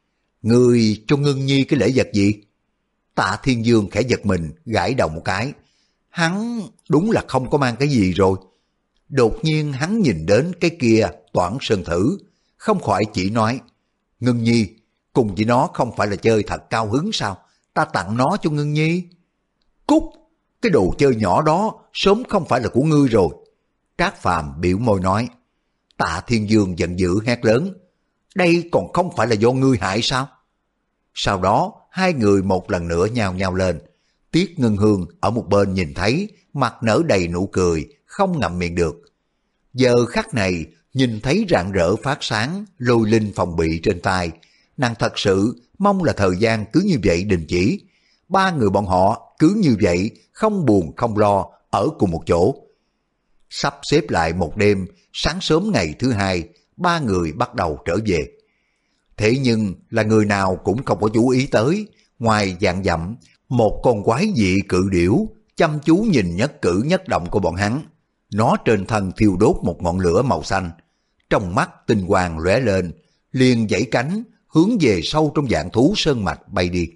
Người cho Ngân Nhi cái lễ vật gì? Tạ Thiên Dương khẽ giật mình, gãi đầu một cái. Hắn đúng là không có mang cái gì rồi. Đột nhiên hắn nhìn đến cái kia Toản Sơn Thử, không khỏi chỉ nói, Ngân Nhi, cùng với nó không phải là chơi thật cao hứng sao? Ta tặng nó cho Ngân Nhi. Cút, cái đồ chơi nhỏ đó sớm không phải là của ngươi rồi. Trác Phàm biểu môi nói. Tạ Thiên Dương giận dữ hét lớn, đây còn không phải là do ngươi hại sao? Sau đó hai người một lần nữa nhào nhào lên. Tiết Ngân Hương ở một bên nhìn thấy, mặt nở đầy nụ cười, không ngậm miệng được. Giờ khắc này, nhìn thấy rạng rỡ phát sáng, lôi linh phòng bị trên tay, nàng thật sự mong là thời gian cứ như vậy đình chỉ. Ba người bọn họ cứ như vậy, không buồn không lo, ở cùng một chỗ. Sắp xếp lại một đêm, sáng sớm ngày thứ hai, ba người bắt đầu trở về. Thế nhưng là người nào cũng không có chú ý tới, ngoài Vạn Dặm, một con quái dị cự điểu chăm chú nhìn nhất cử nhất động của bọn hắn. Nó trên thân thiêu đốt một ngọn lửa màu xanh, trong mắt tinh quang lóe lên, liền giãy cánh hướng về sâu trong vạn thú sơn mạch bay đi.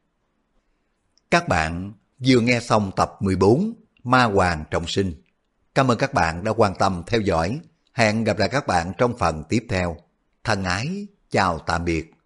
Các bạn vừa nghe xong tập mười bốn Ma Hoàng Trọng Sinh. Cảm ơn các bạn đã quan tâm theo dõi. Hẹn gặp lại các bạn trong phần tiếp theo. Thân ái, chào tạm biệt.